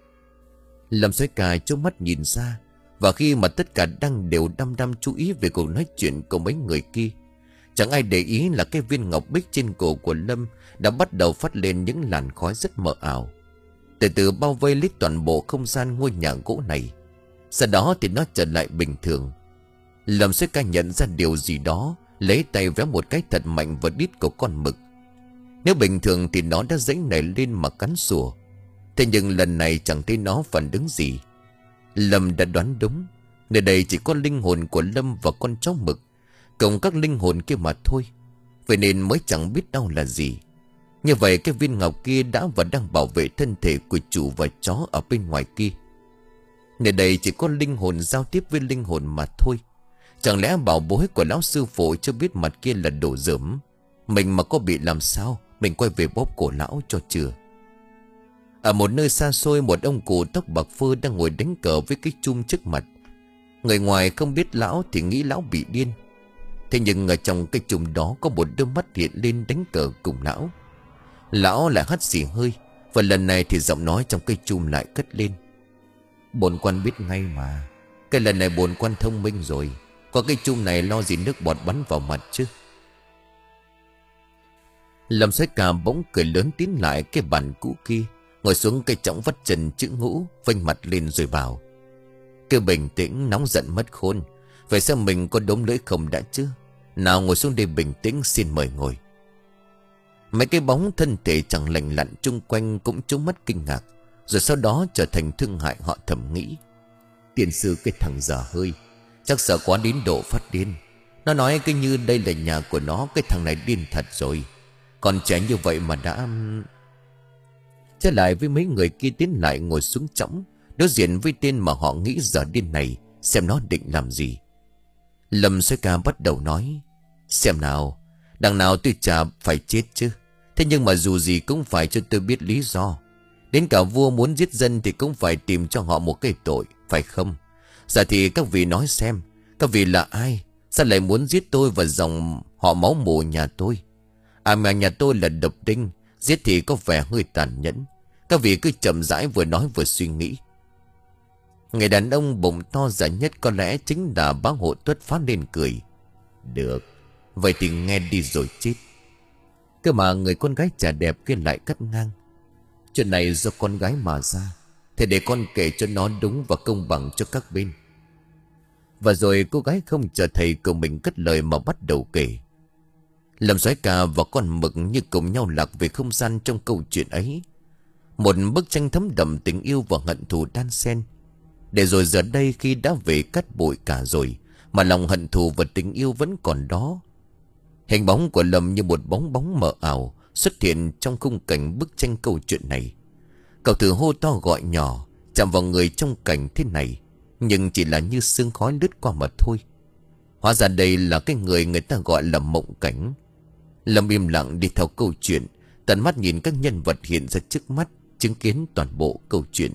Lâm Soái Ca chớp mắt nhìn ra, và khi mà tất cả đang đều đăm đăm chú ý về cuộc nói chuyện của mấy người kia, chẳng ai để ý là cái viên ngọc bích trên cổ của Lâm đã bắt đầu phát lên những làn khói rất mờ ảo, từ từ bao vây lấy toàn bộ không gian ngôi nhà gỗ này. Sau đó thì nó trở lại bình thường. Lâm Soái Ca nhận ra điều gì đó, lấy tay véo một cái thật mạnh vào đít của con mực. Nếu bình thường thì nó đã giãy nảy lên mà cắn sủa. Thế nhưng lần này chẳng thấy nó phản ứng gì. Lâm đã đoán đúng. Nơi đây chỉ có linh hồn của Lâm và con chó mực, cộng các linh hồn kia mà thôi. Vậy nên mới chẳng biết đau là gì. Như vậy cái viên ngọc kia đã và đang bảo vệ thân thể của chủ và chó ở bên ngoài kia. Nơi đây chỉ có linh hồn giao tiếp với linh hồn mà thôi. Chẳng lẽ bảo bối của lão sư phụ cho biết mặt kia là đồ dởm. Mình mà có bị làm sao, mình quay về bóp cổ lão cho chừa. Ở một nơi xa xôi, một ông cụ tóc bạc phơ đang ngồi đánh cờ với cái chum trước mặt. Người ngoài không biết lão thì nghĩ lão bị điên. Thế nhưng ở trong cái chum đó có một đôi mắt hiện lên đánh cờ cùng lão. Lão lại hắt xì hơi, và lần này thì giọng nói trong cái chum lại cất lên: "Bổn quan biết ngay mà. Cái lần này bổn quan thông minh rồi. Có cái chum này lo gì nước bọt bắn vào mặt chứ." Lâm Soái Ca bỗng cười lớn tiến lại cái bàn cũ kia, ngồi xuống cây chõng vắt chân chữ ngũ, vênh mặt lên rồi bảo: "Cứ bình tĩnh, nóng giận mất khôn. Vậy sao mình có đốm lưỡi không đã chứ? Nào ngồi xuống đây bình tĩnh, xin mời ngồi." Mấy cái bóng thân thể chẳng lành lặn chung quanh cũng trố mắt kinh ngạc, rồi sau đó trở thành thương hại. Họ thầm nghĩ: "Tiền sư cái thằng dở hơi, chắc sợ quá đến độ phát điên. Nó nói cứ như đây là nhà của nó, cái thằng này điên thật rồi. Còn trẻ như vậy mà đã..." Trở lại với mấy người kia tiến lại ngồi xuống chõng, đối diện với tên mà họ nghĩ giờ điên này, xem nó định làm gì. Lâm Soái Ca bắt đầu nói: "Xem nào, đằng nào tôi chả phải chết chứ. Thế nhưng mà dù gì cũng phải cho tôi biết lý do. Đến cả vua muốn giết dân thì cũng phải tìm cho họ một cái tội, phải không? Giờ thì các vị nói xem, các vị là ai? Sao lại muốn giết tôi và dòng họ máu mủ nhà tôi? À mà nhà tôi là độc đinh, giết thì có vẻ hơi tàn nhẫn. Các vị cứ chậm rãi vừa nói vừa suy nghĩ." Người đàn ông bụng to giả nhất có lẽ chính là Bá Hộ Tuất phát lên cười: "Được, vậy thì nghe đi rồi chết." Cơ mà người con gái chả đẹp kia lại cắt ngang: "Chuyện này do con gái mà ra, thế để con kể cho nó đúng và công bằng cho các bên." Và rồi cô gái không chờ thầy của mình cất lời mà bắt đầu kể. Lâm Soái Ca và con mực như cùng nhau lạc về không gian trong câu chuyện ấy. Một bức tranh thấm đậm tình yêu và hận thù đan xen. Để rồi giờ đây khi đã về cát bụi cả rồi, mà lòng hận thù và tình yêu vẫn còn đó. Hình bóng của Lâm như một bóng bóng mờ ảo xuất hiện trong khung cảnh bức tranh câu chuyện này. Cậu thử hô to gọi nhỏ, chạm vào người trong cảnh thế này, nhưng chỉ là như sương khói lướt qua mà thôi. Hóa ra đây là cái người người ta gọi là mộng cảnh. Lâm im lặng đi theo câu chuyện, tận mắt nhìn các nhân vật hiện ra trước mắt, chứng kiến toàn bộ câu chuyện.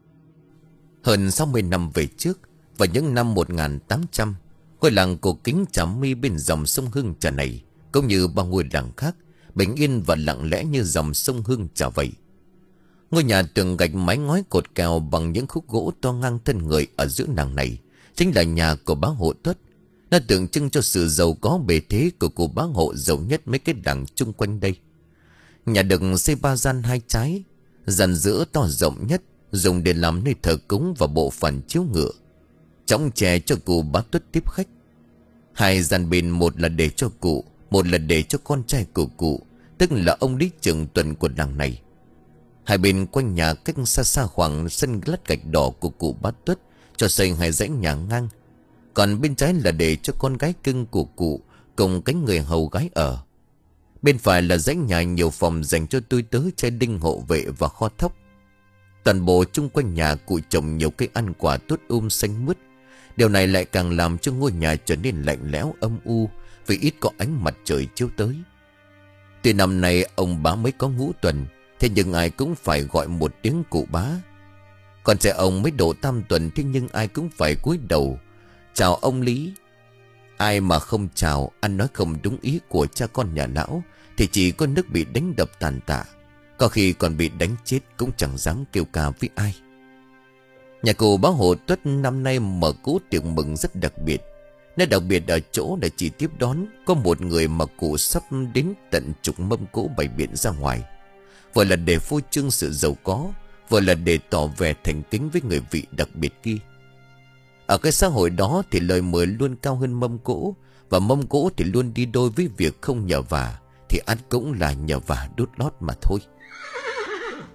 Hơn sáu mươi năm về trước, vào những năm một nghìn tám trăm, ngôi làng cổ kính Trà My bên dòng sông Hương Trà này, cũng như bao ngôi làng khác, bình yên và lặng lẽ như dòng sông Hương Trà vậy. Ngôi nhà tường gạch mái ngói cột kèo bằng những khúc gỗ to ngang thân người ở giữa làng này chính là nhà của Bá Hộ Tuất. Nó tượng trưng cho sự giàu có bề thế của cụ bá hộ giàu nhất mấy cái làng chung quanh đây. Nhà được xây ba gian hai trái, gian giữa to rộng nhất, dùng để làm nơi thờ cúng và bộ phận chiếu ngựa, chõng chè cho cụ Bá Tuất tiếp khách. Hai gian bên, một là để cho cụ, một là để cho con trai của cụ, tức là ông lý trưởng tuần của làng này. Hai bên quanh nhà cách xa xa khoảng sân lát gạch đỏ của cụ Bá Tuất cho xây hai dãy nhà ngang. Còn bên trái là để cho con gái cưng của cụ cùng cánh người hầu gái ở. Bên phải là dãy nhà nhiều phòng dành cho tôi tớ trai đinh hộ vệ và kho thóc. Toàn bộ chung quanh nhà cụ trồng nhiều cây ăn quả tốt um xanh mướt. Điều này lại càng làm cho ngôi nhà trở nên lạnh lẽo âm u, vì ít có ánh mặt trời chiếu tới. Từ năm nay ông Bá mới có ngũ tuần, thế nhưng ai cũng phải gọi một tiếng cụ Bá. Còn trẻ ông mới độ tam tuần, thế nhưng ai cũng phải cúi đầu chào ông Lý. Ai mà không chào, ăn nói không đúng ý của cha con nhà lão, thì chỉ có nước bị đánh đập tàn tạ, có khi còn bị đánh chết cũng chẳng dám kêu ca với ai. Nhà cụ Bá Hộ Tuất năm nay mở cỗ tiệc mừng rất đặc biệt. Nó đặc biệt ở chỗ là chỉ tiếp đón có một người mà cụ sắp đến tận chục mâm cỗ bày biện ra ngoài, vừa là để phô trương sự giàu có, vừa là để tỏ vẻ thành kính với người vị đặc biệt kia. Ở cái xã hội đó thì lời mời luôn cao hơn mâm cỗ, và mâm cỗ thì luôn đi đôi với việc không nhờ vả thì ăn cũng là nhờ vả đút lót mà thôi.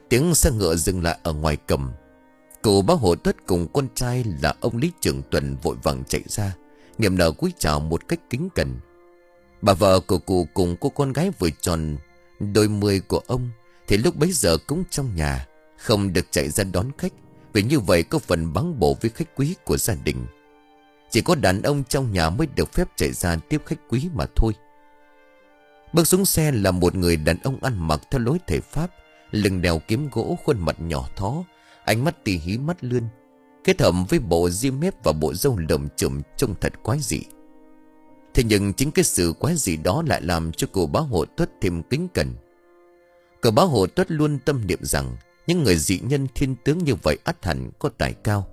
Tiếng xe ngựa dừng lại ở ngoài cầm. Cụ Bá Hộ Tuất cùng con trai là ông Lý Trường Tuần vội vàng chạy ra, niềm nở cúi chào một cách kính cẩn. Bà vợ của cụ cùng cô con gái vừa tròn đôi mươi của ông thì lúc bấy giờ cũng trong nhà, không được chạy ra đón khách, vì như vậy có phần báng bổ với khách quý của gia đình. Chỉ có đàn ông trong nhà mới được phép chạy ra tiếp khách quý mà thôi. Bước xuống xe là một người đàn ông ăn mặc theo lối thể Pháp, lưng đeo kiếm gỗ, khuôn mặt nhỏ thó, ánh mắt tì hí mắt lươn, kết hợp với bộ ria mép và bộ râu lởm chởm trông thật quái dị. Thế nhưng chính cái sự quái dị đó lại làm cho cụ Bá Hộ Tuất thêm kính cẩn. Cụ Bá Hộ Tuất luôn tâm niệm rằng những người dị nhân thiên tướng như vậy ắt hẳn có tài cao.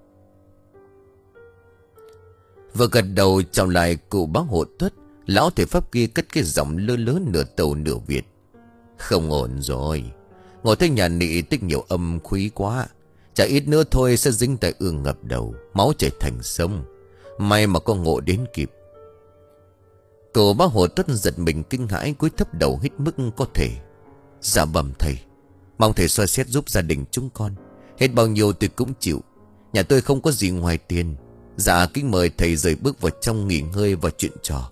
Vừa gật đầu chào lại cụ Bá Hộ Tuất, lão thể Pháp kia cất cái giọng lơ lớ nửa Tàu nửa Việt. Không ổn rồi, ngồi thấy nhà nị tích nhiều âm quý quá, chả ít nữa thôi sẽ dính tai ương ngập đầu, máu chảy thành sông. May mà có ngộ đến kịp. Cụ Bá Hộ Tuất giật mình kinh hãi, cúi thấp đầu hít mức có thể. Dạ bẩm thầy, mong thầy soi xét giúp gia đình chúng con, hết bao nhiêu tôi cũng chịu. Nhà tôi không có gì ngoài tiền. Dạ kính mời thầy rời bước vào trong nghỉ ngơi và chuyện trò.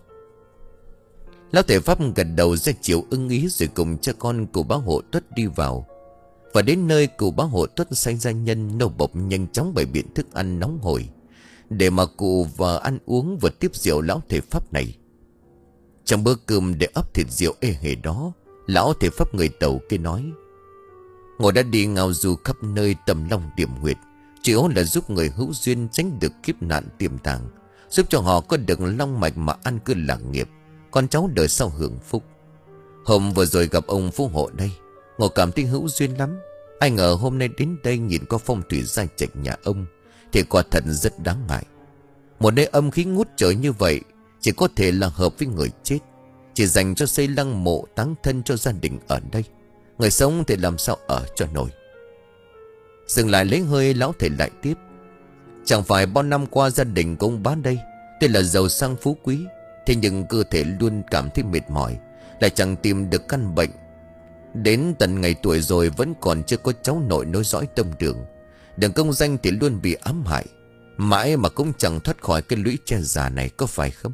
Lão thể Pháp gật đầu ra chiều ưng ý, rồi cùng cha con cụ Bá Hộ Tuất đi vào. Và đến nơi, cụ Bá Hộ Tuất sai gia nhân nấu bộc nhanh chóng bày biện thức ăn nóng hổi để mà cụ và ăn uống và tiếp rượu lão thể Pháp này. Trong bữa cơm để ấp thịt rượu ê hề đó, lão thể Pháp người Tàu kia nói: Ngồi đã đi ngao du khắp nơi tầm long điểm huyệt, chủ yếu là giúp người hữu duyên tránh được kiếp nạn tiềm tàng, giúp cho họ có được long mạch mà an cư lạc nghiệp, con cháu đời sau hưởng phúc. Hôm vừa rồi gặp ông phú hộ đây, Ngồi cảm thấy hữu duyên lắm. Ai ngờ hôm nay đến đây nhìn có phong thủy giai trạch nhà ông thì quả thật rất đáng ngại. Một nơi âm khí ngút trời như vậy chỉ có thể là hợp với người chết, chỉ dành cho xây lăng mộ táng thân cho gia đình ở đây. Người sống thì làm sao ở cho nổi. Dừng lại lấy hơi, lão thầy lại tiếp: Chẳng phải bao năm qua gia đình của ông Bá đây tuy là giàu sang phú quý, thế nhưng cơ thể luôn cảm thấy mệt mỏi, lại chẳng tìm được căn bệnh. Đến tận ngày tuổi rồi vẫn còn chưa có cháu nội nối dõi tông đường. Đường công danh thì luôn bị ám hại, mãi mà cũng chẳng thoát khỏi cái lũy tre già này, có phải không?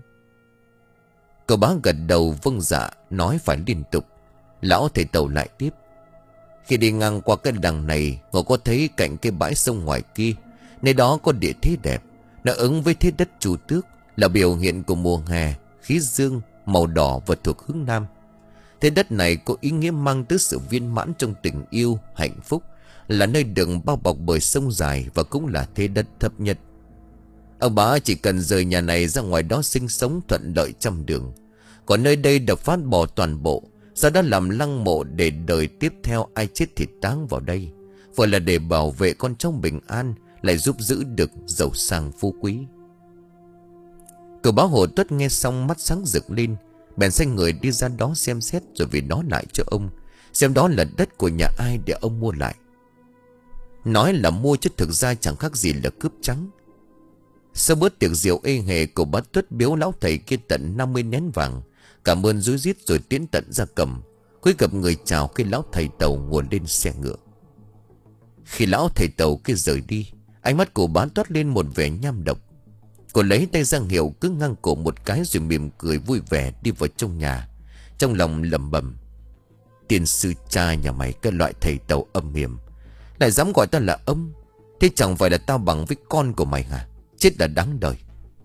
Cậu Bá gật đầu vâng dạ, nói phải liên tục. Lão thầy Tàu lại tiếp: Khi đi ngang qua cái đằng này, Ngộ có thấy cạnh cái bãi sông ngoài kia, nơi đó có địa thế đẹp, nó ứng với thế đất Chu Tước, là biểu hiện của mùa hè, khí dương, màu đỏ và thuộc hướng nam. Thế đất này có ý nghĩa mang tới sự viên mãn trong tình yêu, hạnh phúc, là nơi được bao bọc bởi sông dài và cũng là thế đất thấp nhất. Ông Bá chỉ cần rời nhà này ra ngoài đó sinh sống thuận lợi trăm đường. Còn nơi đây được phát bỏ toàn bộ, sau đó làm lăng mộ để đời tiếp theo ai chết thì táng vào đây, vừa là để bảo vệ con cháu bình an, lại giúp giữ được giàu sang phú quý. Cậu Bá Hộ Tuất nghe xong mắt sáng rực lên, bèn xanh người đi ra đó xem xét, rồi về nói lại cho ông xem đó là đất của nhà ai để ông mua lại. Nói là mua chứ thực ra chẳng khác gì là cướp trắng. Sau bữa tiệc rượu ê hề, cậu Bá Tuất biếu lão thầy kia tận năm mươi nén vàng, cảm ơn rối rít rồi tiến tận ra cầm, cúi gặp người chào khi lão thầy Tàu ngồi lên xe ngựa. Khi lão thầy Tàu kia rời đi, ánh mắt của Bá toát lên một vẻ nham độc. Cô lấy tay ra hiệu cứ ngang cổ một cái, rồi mỉm cười vui vẻ đi vào trong nhà, trong lòng lẩm bẩm: Tiên sư cha nhà mày, cái loại thầy Tàu âm hiểm, lại dám gọi ta là ông. Thế chẳng phải là tao bằng với con của mày hả? Chết là đáng đời.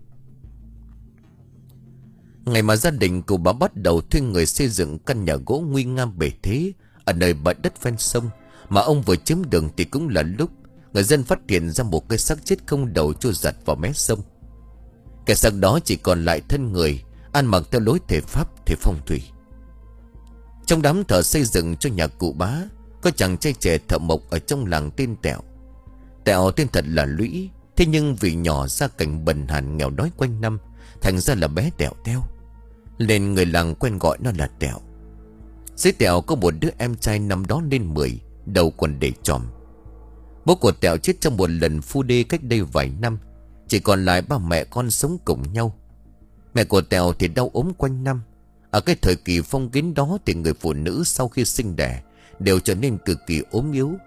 Ngày mà gia đình của bà bắt đầu thuê người xây dựng căn nhà gỗ nguy nga bề thế ở nơi bãi đất ven sông mà ông vừa chiếm được, thì cũng là lúc người dân phát hiện ra một cái xác chết không đầu trôi giặt vào mé sông. Cái xác đó chỉ còn lại thân người, ăn mặc theo lối thể Pháp, thể phong thủy. Trong đám thợ xây dựng cho nhà cụ Bá, có chàng trai trẻ thợ mộc ở trong làng tên Tẹo. Tẹo tên thật là Lũy, thế nhưng vì nhỏ gia cảnh bần hàn nghèo đói quanh năm, thành ra là bé Tẹo Teo, nên người làng quen gọi nó là Tẹo. Dưới Tẹo có một đứa em trai năm đó lên mười, đầu còn để tròm. Bố của Tẹo chết trong một lần phu đê cách đây vài năm, chỉ còn lại ba mẹ con sống cùng nhau. Mẹ của Tẹo thì đau ốm quanh năm. Ở cái thời kỳ phong kiến đó thì người phụ nữ sau khi sinh đẻ đều trở nên cực kỳ ốm yếu,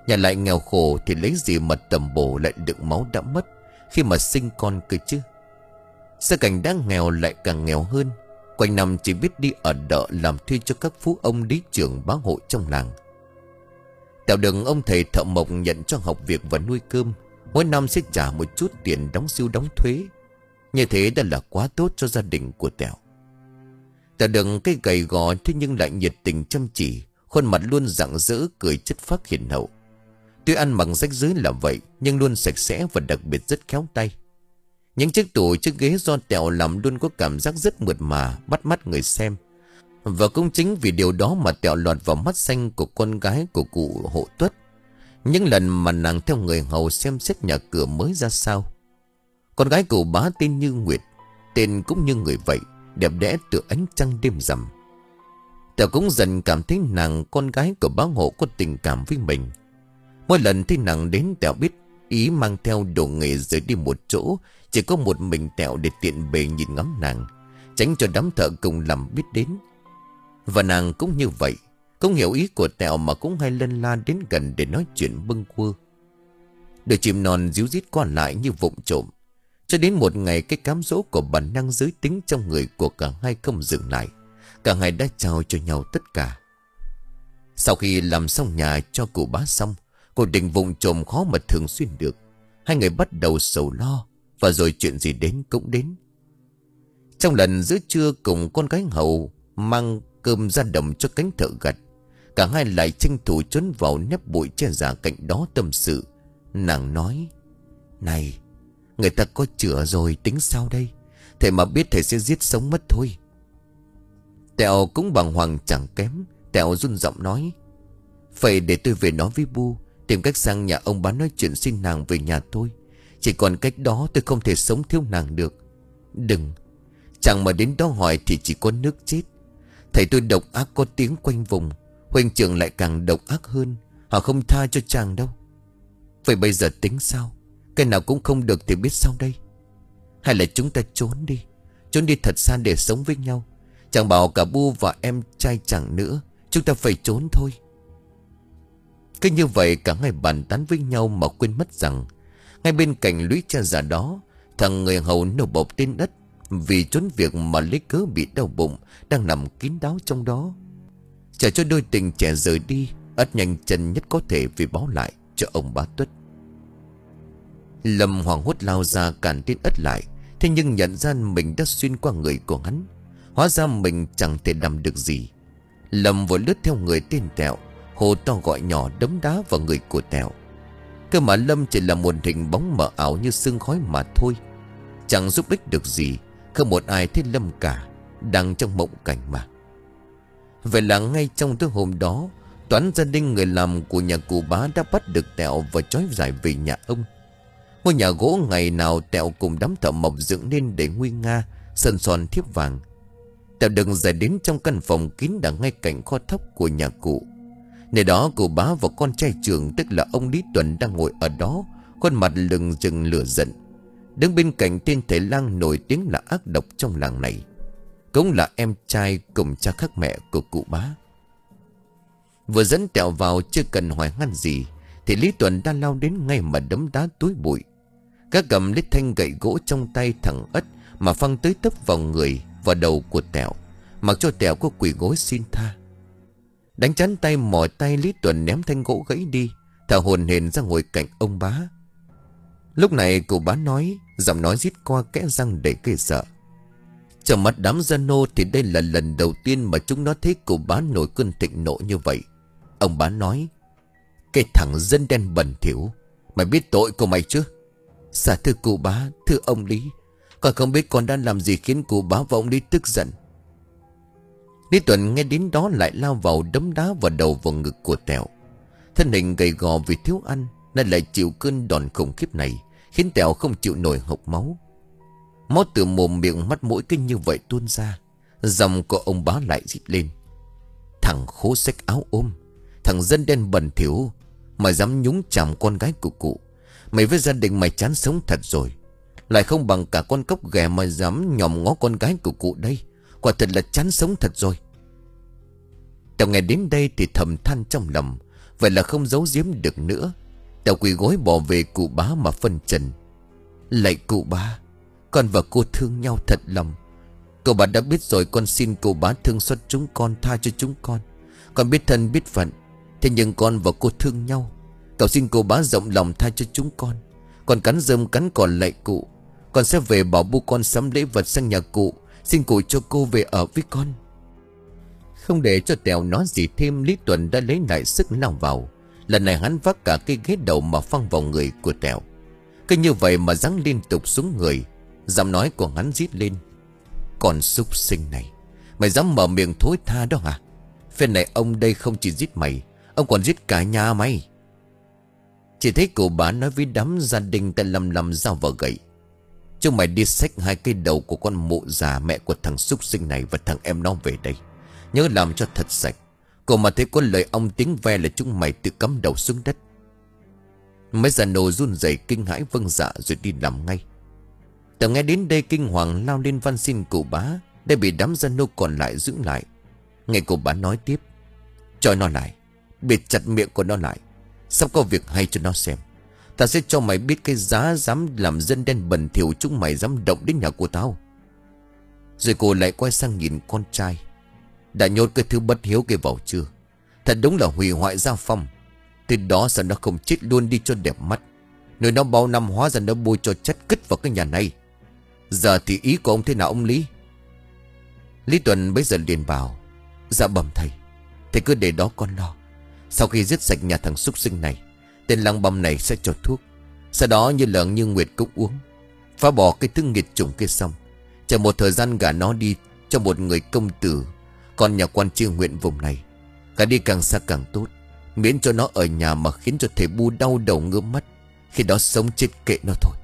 Nhà lại nghèo khổ thì lấy gì mà tầm bổ lại đựng máu đã mất khi mà sinh con cơ chứ. Gia cảnh đã nghèo lại càng nghèo hơn, quanh năm chỉ biết đi ở đợ làm thuê cho các phú ông lý trưởng bá hộ trong làng. Tẹo đừng ông thầy thợ mộc nhận cho học việc và nuôi cơm, mỗi năm sẽ trả một chút tiền đóng siêu đóng thuế. Như thế đã là quá tốt cho gia đình của Tẹo. Tẹo đừng cây gầy gò thế nhưng lại nhiệt tình chăm chỉ, khuôn mặt luôn rạng rỡ, cười chất phác hiền hậu. Tuy ăn mặc rách rưới là vậy, nhưng luôn sạch sẽ và đặc biệt rất khéo tay. Những chiếc tủ chiếc ghế do Tẹo làm luôn có cảm giác rất mượt mà, bắt mắt người xem. Và cũng chính vì điều đó mà Tẹo lọt vào mắt xanh của con gái của cụ Hộ Tuất. Những lần mà nàng theo người hầu xem xét nhà cửa mới ra sao. Con gái cụ bá tên như Nguyệt, tên cũng như người vậy, đẹp đẽ tựa ánh trăng đêm rằm. Tẹo cũng dần cảm thấy nàng con gái của bá Hộ có tình cảm với mình. Mỗi lần thấy nàng đến, Tẹo biết ý mang theo đồ nghề rời đi một chỗ, chỉ có một mình Tẹo để tiện bề nhìn ngắm nàng, tránh cho đám thợ cùng làm biết đến. Và nàng cũng như vậy, cũng hiểu ý của Tẹo mà cũng hay lân la đến gần để nói chuyện bâng quơ. Đôi chim non díu dít qua lại như vụng trộm, cho đến một ngày cái cám dỗ của bản năng giới tính trong người của cả hai không dừng lại. Cả hai đã trao cho nhau tất cả. Sau khi làm xong nhà cho cụ bá xong, cô định vụng trộm khó mà thường xuyên được. Hai người bắt đầu sầu lo, và rồi chuyện gì đến cũng đến. Trong lần giữa trưa cùng con gái hầu mang cơm ra đồng cho cánh thợ gặt, cả hai lại tranh thủ trốn vào nép bụi che giả cạnh đó tâm sự. Nàng nói: "Này, người ta có chữa rồi, tính sao đây? Thầy mà biết thầy sẽ giết sống mất thôi." Tẹo cũng bàng hoàng chẳng kém. Tẹo run giọng nói: "Phải để tôi về nói với Bu, tìm cách sang nhà ông bán nói chuyện xin nàng về nhà tôi. Chỉ còn cách đó tôi không thể sống thiếu nàng được." "Đừng, chẳng mà đến đó hỏi thì chỉ có nước chết. Thầy tôi độc ác có tiếng quanh vùng, huynh trưởng lại càng độc ác hơn. Họ không tha cho chàng đâu. Vậy bây giờ tính sao? Cái nào cũng không được thì biết sao đây? Hay là chúng ta trốn đi, trốn đi thật xa để sống với nhau. Chàng bảo cả Bu và em trai chẳng nữa, chúng ta phải trốn thôi." Cứ như vậy cả ngày bàn tán với nhau mà quên mất rằng ngay bên cạnh lũy tre già đó, thằng người hầu nổ bọc tên đất vì trốn việc mà lấy cớ bị đau bụng đang nằm kín đáo trong đó. Chờ cho đôi tình trẻ rời đi, Ất nhanh chân nhất có thể vì báo lại cho ông bá Tuất. Lâm hoảng hốt lao ra cản tên Ất lại, thế nhưng nhận ra mình đã xuyên qua người của hắn. Hóa ra mình chẳng thể làm được gì. Lâm vội lướt theo người tên Tẹo, hồ to gọi nhỏ đấm đá vào người của Tẹo. Cơ mà Lâm chỉ là một hình bóng mờ ảo như sương khói mà thôi, chẳng giúp ích được gì. Không một ai thấy Lâm cả, đang trong mộng cảnh mà. Vậy là ngay trong tối hôm đó, toán gia đình người làm của nhà cụ bá đã bắt được Tẹo và trói giải về nhà ông. Ngôi nhà gỗ ngày nào Tẹo cùng đám thợ mộc dựng nên để nguy nga, sơn son thiếp vàng. Tẹo đừng giải đến trong căn phòng kín đang ngay cạnh kho thóc của nhà cụ. Nơi đó cụ bá và con trai trưởng, tức là ông Lý Tuần, đang ngồi ở đó, khuôn mặt lừng chừng lửa giận. Đứng bên cạnh tên thầy lang nổi tiếng là ác độc trong làng này, cũng là em trai cùng cha khác mẹ của cụ bá. Vừa dẫn Tẹo vào chưa cần hỏi han gì thì Lý Tuần đã lao đến ngay mà đấm đá túi bụi. Các cầm lấy thanh gậy gỗ trong tay thằng Ất mà phăng tới tấp vào người, vào đầu của Tẹo, mặc cho Tẹo có quỳ gối xin tha. Đánh chán tay mỏi tay, Lý Tuần ném thanh gỗ gãy đi, thở hổn hển ra ngồi cạnh ông bá. Lúc này cụ bá nói, giọng nói rít qua kẽ răng để ghê sợ. Trong mắt đám gia nô thì đây là lần đầu tiên mà chúng nó thấy cụ bá nổi cơn thịnh nộ như vậy. Ông bá nói: "Cái thằng dân đen bẩn thỉu, mày biết tội của mày chứ?" "Dạ thưa cụ bá, thưa ông Lý, con không biết con đã làm gì khiến cụ bá và ông Lý tức giận." Lý Tuần nghe đến đó lại lao vào đấm đá vào đầu vào ngực của Tẹo. Thân hình gầy gò vì thiếu ăn nên lại chịu cơn đòn khủng khiếp này, khiến Tẹo không chịu nổi hộc máu. Máu từ mồm miệng mắt mũi kinh như vậy tuôn ra. Dòng của ông bá lại rít lên: "Thằng khố xách áo ôm, thằng dân đen bẩn thỉu, mày dám nhúng chàm con gái của cụ. Mày với gia đình mày chán sống thật rồi. Lại không bằng cả con cóc ghẻ mà dám nhòm ngó con gái của cụ đây. Quả thật là chán sống thật rồi." Tẹo nghe đến đây thì thầm than trong lòng, Vậy là không giấu giếm được nữa. Tèo quỳ gối bỏ về cụ bá mà phân trần: Lạy cụ bá, con và cô thương nhau thật lòng. Cậu bá đã biết rồi, con xin cụ bá thương xót chúng con, tha cho chúng con. Con biết thân biết phận, thế nhưng con và cô thương nhau. Cậu xin cô bá rộng lòng tha cho chúng con. Con cắn rơm cắn cỏ lạy cụ. Con sẽ về bảo bu con sắm lễ vật sang nhà cụ, xin cụ cho cô về ở với con. Không để cho Tèo nói gì thêm, Lý Tuần đã lấy lại sức lao vào. Lần này hắn vác cả cái ghế đầu mà phăng vào người của Tèo. Cứ như vậy mà giáng liên tục xuống người. Giọng nói của hắn rít lên: Còn súc sinh này, mày dám mở miệng thối tha đó hả? Phen này ông đây không chỉ giết mày, ông còn giết cả nhà mày. Chỉ thấy cụ bá nói với đám gia đình tay lầm lầm dao vào gậy: Chúng mày đi xách hai cây đầu của con mụ già mẹ của thằng súc sinh này và thằng em nó về đây. Nhớ làm cho thật sạch. Cô mà thấy có lời ông tiếng ve là chúng mày tự cắm đầu xuống đất. Mấy già nô run rẩy kinh hãi vâng dạ rồi đi làm ngay. Tao nghe đến đây kinh hoàng lao lên van xin cụ bá, để bị đám gia nô còn lại giữ lại. Nghe cụ bá nói tiếp: Cho nó lại, bịt chặt miệng của nó lại. Sắp có việc hay cho nó xem. Ta sẽ cho mày biết cái giá dám làm dân đen bẩn thỉu chúng mày dám động đến nhà của tao. Rồi cô lại quay sang nhìn con trai: Đã nhốt cái thứ bất hiếu kia vào chưa? Thật đúng là hủy hoại gia phong. Từ đó sao nó không chết luôn đi cho đẹp mắt. Nơi nó bao năm hóa ra nó bôi cho chất cứt vào cái nhà này. Giờ thì ý của ông thế nào ông Lý? Lý Tuần bấy giờ liền bảo: Dạ bẩm thầy, thầy cứ để đó con lo. Sau khi giết sạch nhà thằng súc sinh này, tên lăng băm này sẽ cho thuốc. Sau đó như lợn như nguyệt cũng uống, phá bỏ cái thứ nghiệt chủng kia xong, chờ một thời gian gả nó đi cho một người công tử, còn nhà quan tri huyện vùng này. Gả đi càng xa càng tốt, miễn cho nó ở nhà mà khiến cho thầy Bu đau đầu ngứa mắt. Khi đó sống chết kệ nó thôi.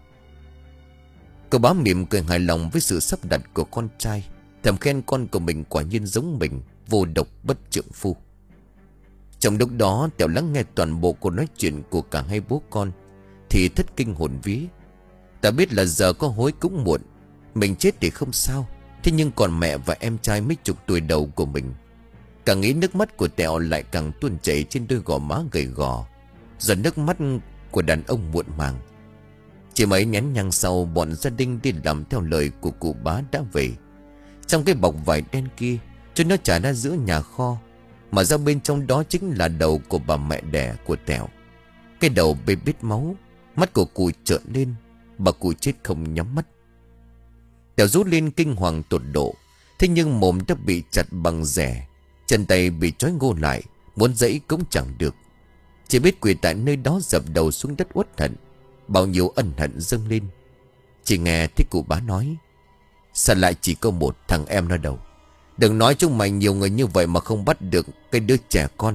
Cậu bá mỉm cười hài lòng với sự sắp đặt của con trai, thầm khen con của mình quả nhiên giống mình, vô độc bất trượng phu. Trong lúc đó Tèo lắng nghe toàn bộ cuộc nói chuyện của cả hai bố con thì thất kinh hồn vía. Ta biết là giờ có hối cũng muộn. Mình chết thì không sao, thế nhưng còn mẹ và em trai mấy chục tuổi đầu của mình. Càng nghĩ nước mắt của Tèo lại càng tuôn chảy trên đôi gò má gầy gò, rồi nước mắt của đàn ông muộn màng. Chỉ mấy nén nhang sau, bọn gia đình đi làm theo lời của cụ bá đã về. Trong cái bọc vải đen kia, cho nó trải ra giữa nhà kho, mà ra bên trong đó chính là đầu của bà mẹ đẻ của Tèo. Cái đầu bê bết máu, mắt của cụ trợn lên. Bà cụ chết không nhắm mắt. Tèo rút lên kinh hoàng tột độ. Thế nhưng mồm đã bị chặt bằng rẻ, chân tay bị trói ngô lại, muốn dãy cũng chẳng được. Chỉ biết quỳ tại nơi đó dập đầu xuống đất uất hận. Bao nhiêu ân hận dâng lên. Chỉ nghe thấy cụ bá nói: Sao lại chỉ có một thằng em nó đâu? Đừng nói chúng mày nhiều người như vậy mà không bắt được cái đứa trẻ con.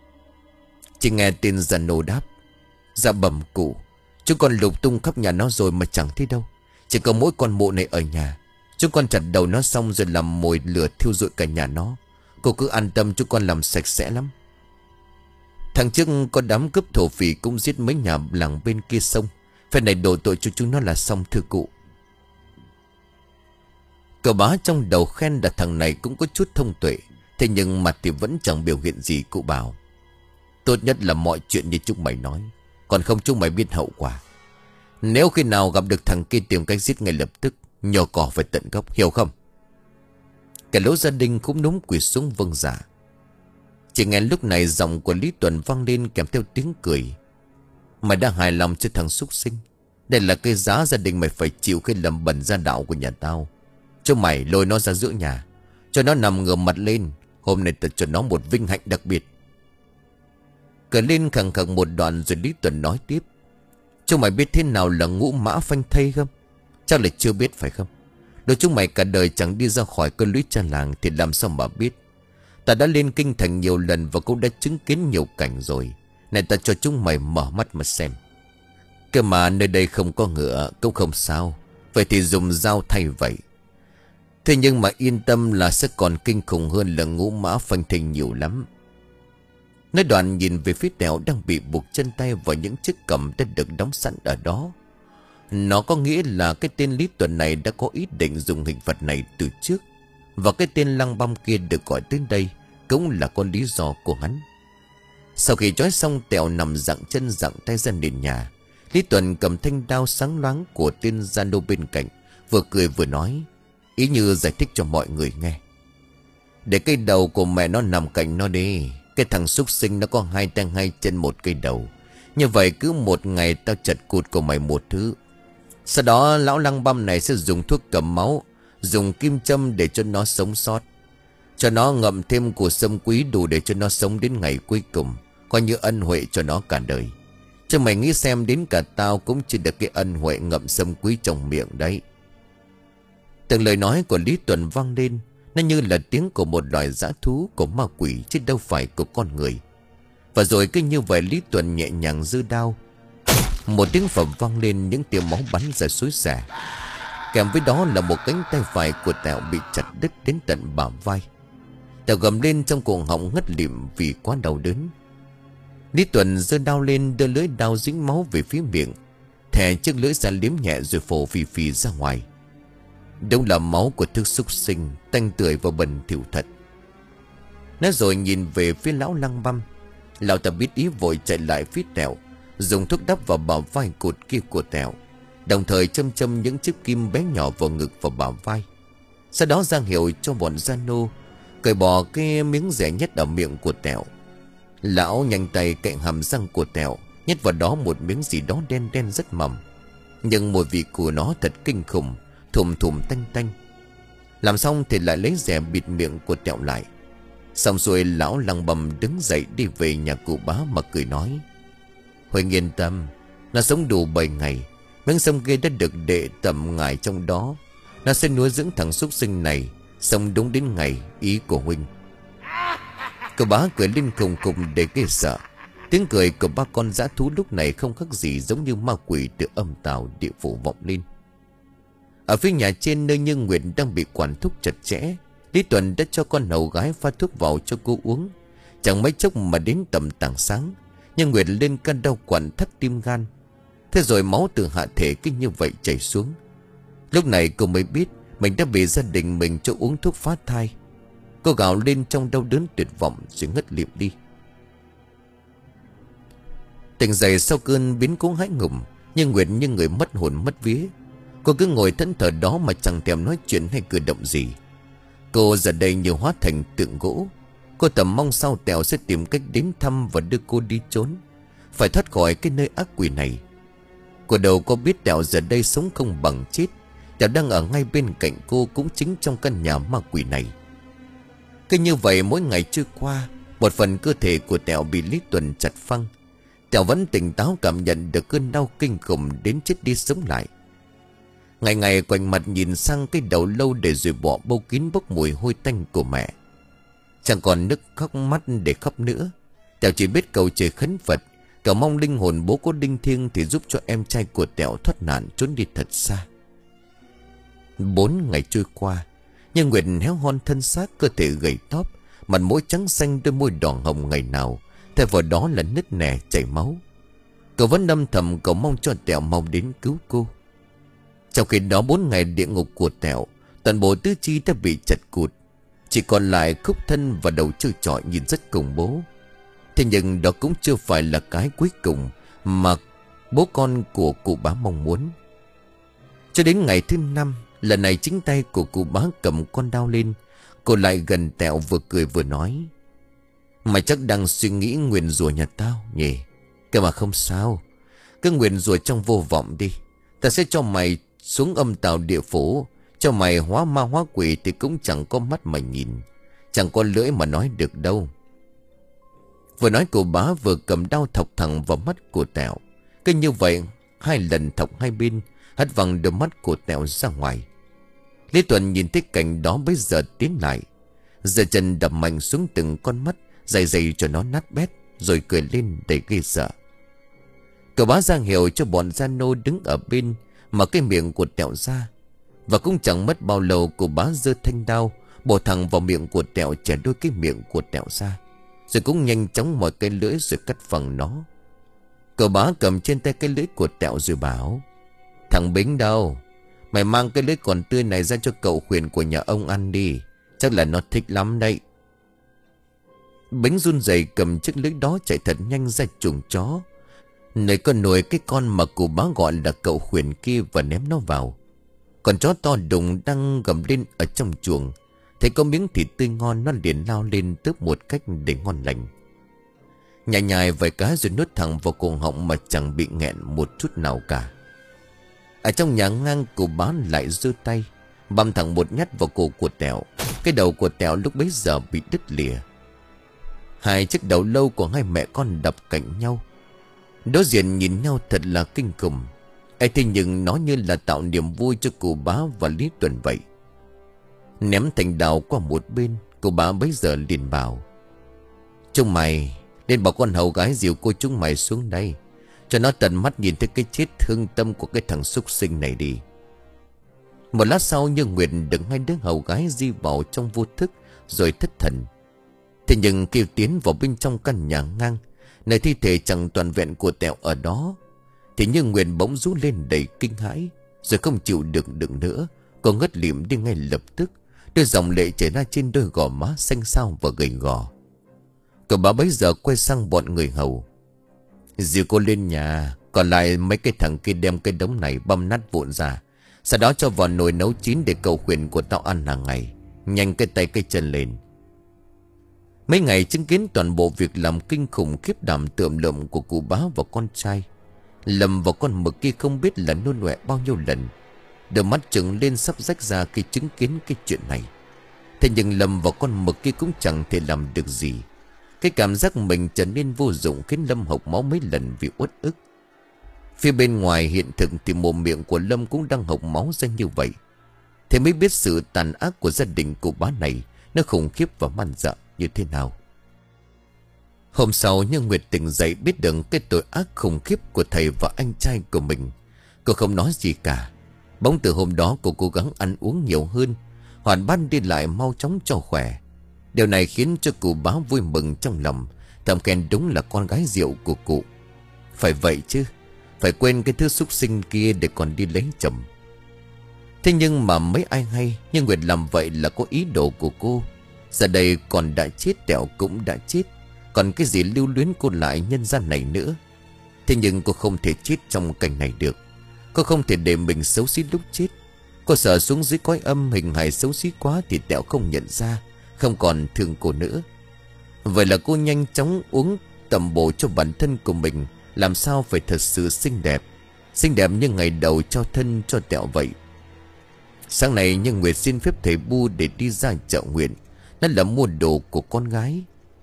Chỉ nghe tên già nô đáp: Dạ bẩm cụ, chúng con lục tung khắp nhà nó rồi mà chẳng thấy đâu. Chỉ có mỗi con mụ này ở nhà. Chúng con chặt đầu nó xong rồi làm mồi lửa thiêu rụi cả nhà nó. Cô cứ an tâm, chúng con làm sạch sẽ lắm. Thằng trước có đám cướp thổ phỉ cũng giết mấy nhà làng bên kia sông. Phen này đổ tội cho chúng nó là xong thưa cụ. Cậu bá trong đầu khen là thằng này cũng có chút thông tuệ, thế nhưng mặt thì vẫn chẳng biểu hiện gì. Cụ bảo: Tốt nhất là mọi chuyện như chúng mày nói, còn không chúng mày biết hậu quả. Nếu khi nào gặp được thằng kia tìm cách giết ngay lập tức, nhổ cỏ phải tận gốc, hiểu không? Cả lũ gia đình cũng núm quỳ xuống vâng dạ. Chỉ nghe lúc này giọng của Lý Tuần vang lên kèm theo tiếng cười: Mày đã hài lòng cho thằng súc sinh. Đây là cái giá gia đình mày phải chịu khi làm bẩn gia đạo của nhà tao. Cho mày lôi nó ra giữa nhà, cho nó nằm ngửa mặt lên. Hôm nay tao cho nó một vinh hạnh đặc biệt. Cờ lên khẳng khẳng một đoạn rồi Lý Tuần nói tiếp: Chúng mày biết thế nào là ngũ mã phanh thây không? Chắc là chưa biết phải không? Nếu chúng mày cả đời chẳng đi ra khỏi cơn lũy cha làng thì làm sao mà biết. Ta đã lên kinh thành nhiều lần và cũng đã chứng kiến nhiều cảnh rồi. Này ta cho chúng mày mở mắt mà xem. Cơ mà nơi đây không có ngựa cũng không sao, vậy thì dùng dao thay vậy. Thế nhưng mà yên tâm là sẽ còn kinh khủng hơn là ngũ mã phanh thây nhiều lắm. Nói đoạn nhìn về phía Tèo đang bị buộc chân tay vào những chiếc cầm đã được đóng sẵn ở đó. Nó có nghĩa là cái tên Lý Tuần này đã có ý định dùng hình phạt này từ trước. Và cái tên lăng băm kia được gọi tới đây cũng là con lý do của hắn. Sau khi trói xong Tẹo nằm dặng chân dặng tay ra nền nhà. Lý Tuần cầm thanh đao sáng loáng của tên gian đô bên cạnh, vừa cười vừa nói, ý như giải thích cho mọi người nghe. Để cây đầu của mẹ nó nằm cạnh nó đi. Cái thằng súc sinh nó có hai tay hai chân một cây đầu. Như vậy cứ một ngày tao chặt cụt của mày một thứ. Sau đó lão lăng băm này sẽ dùng thuốc cầm máu, dùng kim châm để cho nó sống sót. Cho nó ngậm thêm của sâm quý đủ để cho nó sống đến ngày cuối cùng, coi như ân huệ cho nó cả đời. Chứ mày nghĩ xem, đến cả tao cũng chỉ được cái ân huệ ngậm sâm quý trong miệng đấy. Từng lời nói của Lý Tuần vang lên, nó như là tiếng của một loài dã thú, của ma quỷ chứ đâu phải của con người. Và rồi cứ như vậy Lý Tuần nhẹ nhàng giơ đao. Một tiếng phẩm vang lên, những tia máu bắn ra xối xả. Kèm với đó là một cánh tay phải của Tẹo bị chặt đứt đến tận bả vai. Tẹo gầm lên trong cuồng họng ngất lịm vì quá đau đớn. Lý Tuần giơ đao lên, đưa lưỡi đao dính máu về phía miệng, thè chiếc lưỡi ra liếm nhẹ rồi phổ phì phì ra ngoài. Đâu là máu của thức súc sinh, tanh tưởi và bẩn thỉu thật. Nói rồi nhìn về phía lão lăng băm. Lão ta biết ý vội chạy lại phía Tẹo, dùng thuốc đắp vào bả vai cụt kia của Tẹo, đồng thời châm châm những chiếc kim bé nhỏ vào ngực và bả vai. Sau đó ra hiệu cho bọn gian nô cởi bỏ cái miếng rẻ nhất ở miệng của Tẹo. Lão nhanh tay cạnh hàm răng của Tẹo, nhét vào đó một miếng gì đó đen đen rất mầm, nhưng mùi vị của nó thật kinh khủng, thùm thùm tanh tanh. Làm xong thì lại lấy rẻ bịt miệng của Tẹo lại. Xong rồi lão lăng bầm đứng dậy đi về nhà cụ bá mà cười nói, Huỳnh yên tâm, nó sống đủ bảy ngày. Miếng sâm kia đã được đệ tẩm ngài trong đó. Nó sẽ nuôi dưỡng thằng súc sinh này sống đúng đến ngày ý của Huynh. Cụ bá cười lên khùng khùng để ghê sợ. Tiếng cười của ba con dã thú lúc này không khác gì giống như ma quỷ từ âm tào địa phủ vọng lên. Ở phía nhà trên, nơi Như Nguyệt đang bị quản thúc chặt chẽ, Lý Tuần đã cho con hầu gái pha thuốc vào cho cô uống. Chẳng mấy chốc mà đến tầm tảng sáng, Như Nguyệt lên cơn đau quặn thắt tim gan. Thế rồi máu từ hạ thể cứ như vậy chảy xuống. Lúc này cô mới biết mình đã bị gia đình mình cho uống thuốc phá thai. Cô gào lên trong đau đớn tuyệt vọng rồi ngất lịm đi. Tỉnh dậy sau cơn biến cố hãi ngùng, Như Nguyệt như người mất hồn mất vía. Cô cứ ngồi thẫn thờ đó mà chẳng thèm nói chuyện hay cử động gì. Cô giờ đây như hóa thành tượng gỗ. Cô tầm mong sau Tẹo sẽ tìm cách đến thăm và đưa cô đi trốn, phải thoát khỏi cái nơi ác quỷ này. Cô đầu có biết Tẹo giờ đây sống không bằng chết. Tẹo đang ở ngay bên cạnh cô, cũng chính trong căn nhà ma quỷ này. Cứ như vậy mỗi ngày trôi qua, một phần cơ thể của Tẹo bị Lý Tuần chặt phăng. Tẹo vẫn tỉnh táo cảm nhận được cơn đau kinh khủng đến chết đi sống lại. Ngày ngày quanh mặt nhìn sang cái đầu lâu để rồi bỏ bâu kín bốc mùi hôi tanh của mẹ. Chẳng còn nước khóc mắt để khóc nữa. Tẹo chỉ biết cầu trời khấn Phật, cầu mong linh hồn bố có linh thiêng thì giúp cho em trai của Tẹo thoát nạn trốn đi thật xa. Bốn ngày trôi qua, Như Nguyệt héo hon thân xác, cơ thể gầy tóp, mặt mũi trắng xanh, đôi môi đỏ hồng ngày nào thay vào đó là nứt nẻ chảy máu. Cậu vẫn âm thầm cầu mong cho Tẹo mau đến cứu cô. Trong khi đó bốn ngày địa ngục của Tẹo, toàn bộ tứ chi đã bị chặt cụt, chỉ còn lại khúc thân và đầu trơ trọi nhìn rất khủng bố. Thế nhưng đó cũng chưa phải là cái cuối cùng mà bố con của cụ bá mong muốn. Cho đến ngày thứ năm, lần này chính tay của cụ bá cầm con dao lên. Cô lại gần Tẹo vừa cười vừa nói, mày chắc đang suy nghĩ nguyền rủa nhà tao nhỉ? Cơ mà không sao, cứ nguyền rủa trong vô vọng đi. Ta sẽ cho mày xuống âm tào địa phủ, cho mày hóa ma hóa quỷ thì cũng chẳng có mắt mà nhìn, chẳng có lưỡi mà nói được đâu. Vừa nói cô bá vừa cầm đao thọc thẳng vào mắt của Tẹo. Cứ như vậy hai lần thọc hai bên, hất văng đôi mắt của Tẹo ra ngoài. Lý Tuần nhìn thấy cảnh đó bấy giờ tiến lại, giơ chân đập mạnh xuống từng con mắt, dày dày cho nó nát bét, rồi cười lên đầy ghê sợ. Cậu bá ra hiệu cho bọn gian nô đứng ở bên, mở cái miệng của Tẹo ra. Và cũng chẳng mất bao lâu, cô bá giơ thanh đao bổ thẳng vào miệng của Tẹo, chẻ đôi cái miệng của Tẹo ra, rồi cũng nhanh chóng mọi cái lưỡi rồi cắt phẳng nó. Cậu bá cầm trên tay cái lưỡi của Tẹo rồi bảo, thằng Bính đâu? Mày mang cái lưỡi còn tươi này ra cho cậu Khuyển của nhà ông ăn đi, chắc là nó thích lắm đấy. Bính run rẩy cầm chiếc lưới đó chạy thật nhanh ra chuồng chó, nơi con nuôi cái con mà cụ bá gọi là cậu Khuyển kia, và ném nó vào. Con chó to đùng đang gầm lên ở trong chuồng, thấy có miếng thịt tươi ngon nó liền lao lên tước một cách để ngon lành. Nhai nhai vài cái rồi nuốt thẳng vào cổ họng mà chẳng bị nghẹn một chút nào cả. Ở trong nhà ngang, cụ bá lại giơ tay băm thẳng một nhát vào cổ của Tẹo. Cái đầu của Tẹo lúc bấy giờ bị đứt lìa. Hai chiếc đầu lâu của hai mẹ con đập cạnh nhau, đối diện nhìn nhau thật là kinh khủng. ấy thế nhưng nó như là tạo niềm vui cho cụ bá và Lý Tuần vậy. Ném thành đào qua một bên, cụ bá bấy giờ liền bảo: chúng mày nên bảo con hầu gái dìu cô chúng mày xuống đây, cho nó tận mắt nhìn thấy cái chết thương tâm của cái thằng súc sinh này đi. Một lát sau, Như Nguyệt đựng hai đứa hầu gái di vào trong vô thức rồi thất thần. Thế nhưng kêu tiến vào bên trong căn nhà ngang, nơi thi thể chẳng toàn vẹn của Tẹo ở đó, thì Như Nguyệt bỗng rú lên đầy kinh hãi, rồi không chịu được đựng nữa, cô ngất lịm đi ngay lập tức, đôi dòng lệ chảy ra trên đôi gò má xanh xao và gầy gò. Cậu bá bấy giờ quay sang bọn người hầu: dìu cô lên nhà, còn lại mấy cái thằng kia đem cái đống này băm nát vụn ra, sau đó cho vào nồi nấu chín để cầu khuyển của tao ăn hàng ngày. Nhanh cái tay cái chân lên. Mấy ngày chứng kiến toàn bộ việc làm kinh khủng khiếp đảm tởm lợm của cụ bá và con trai, Lâm và con mực kia không biết là nôn ọe bao nhiêu lần, đôi mắt trừng lên sắp rách ra khi chứng kiến cái chuyện này. Thế nhưng Lâm và con mực kia cũng chẳng thể làm được gì. Cái cảm giác mình trở nên vô dụng khiến Lâm hộc máu mấy lần vì uất ức. Phía bên ngoài hiện thực thì mồm miệng của Lâm cũng đang hộc máu ra như vậy. Thế mới biết sự tàn ác của gia đình cụ bá này nó khủng khiếp và man dợ như thế nào. Hôm sau, Như Nguyệt tỉnh dậy biết được cái tội ác khủng khiếp của thầy và anh trai của mình. Cô không nói gì cả. Bỗng từ hôm đó cô cố gắng ăn uống nhiều hơn, hoàn ban đi lại mau chóng cho khỏe. Điều này khiến cho cụ bá vui mừng trong lòng, thầm khen đúng là con gái rượu của cụ. Phải vậy chứ, phải quên cái thứ súc sinh kia để còn đi lấy chồng. Thế nhưng mà mấy ai hay, Như Nguyệt làm vậy là có ý đồ của cô. Giờ đây còn đã chết, Tẹo cũng đã chết, còn cái gì lưu luyến cô lại nhân gian này nữa. Thế nhưng cô không thể chết trong cảnh này được. Cô không thể để mình xấu xí lúc chết. Cô sợ xuống dưới cõi âm hình hài xấu xí quá thì Tẹo không nhận ra, không còn thương cô nữa. Vậy là cô nhanh chóng uống tầm bổ cho bản thân của mình, làm sao phải thật sự xinh đẹp, xinh đẹp như ngày đầu trao thân cho Tẹo vậy. Sáng nay Như Nguyệt xin phép thầy Bu để đi ra chợ huyện, nó là mua đồ của con gái.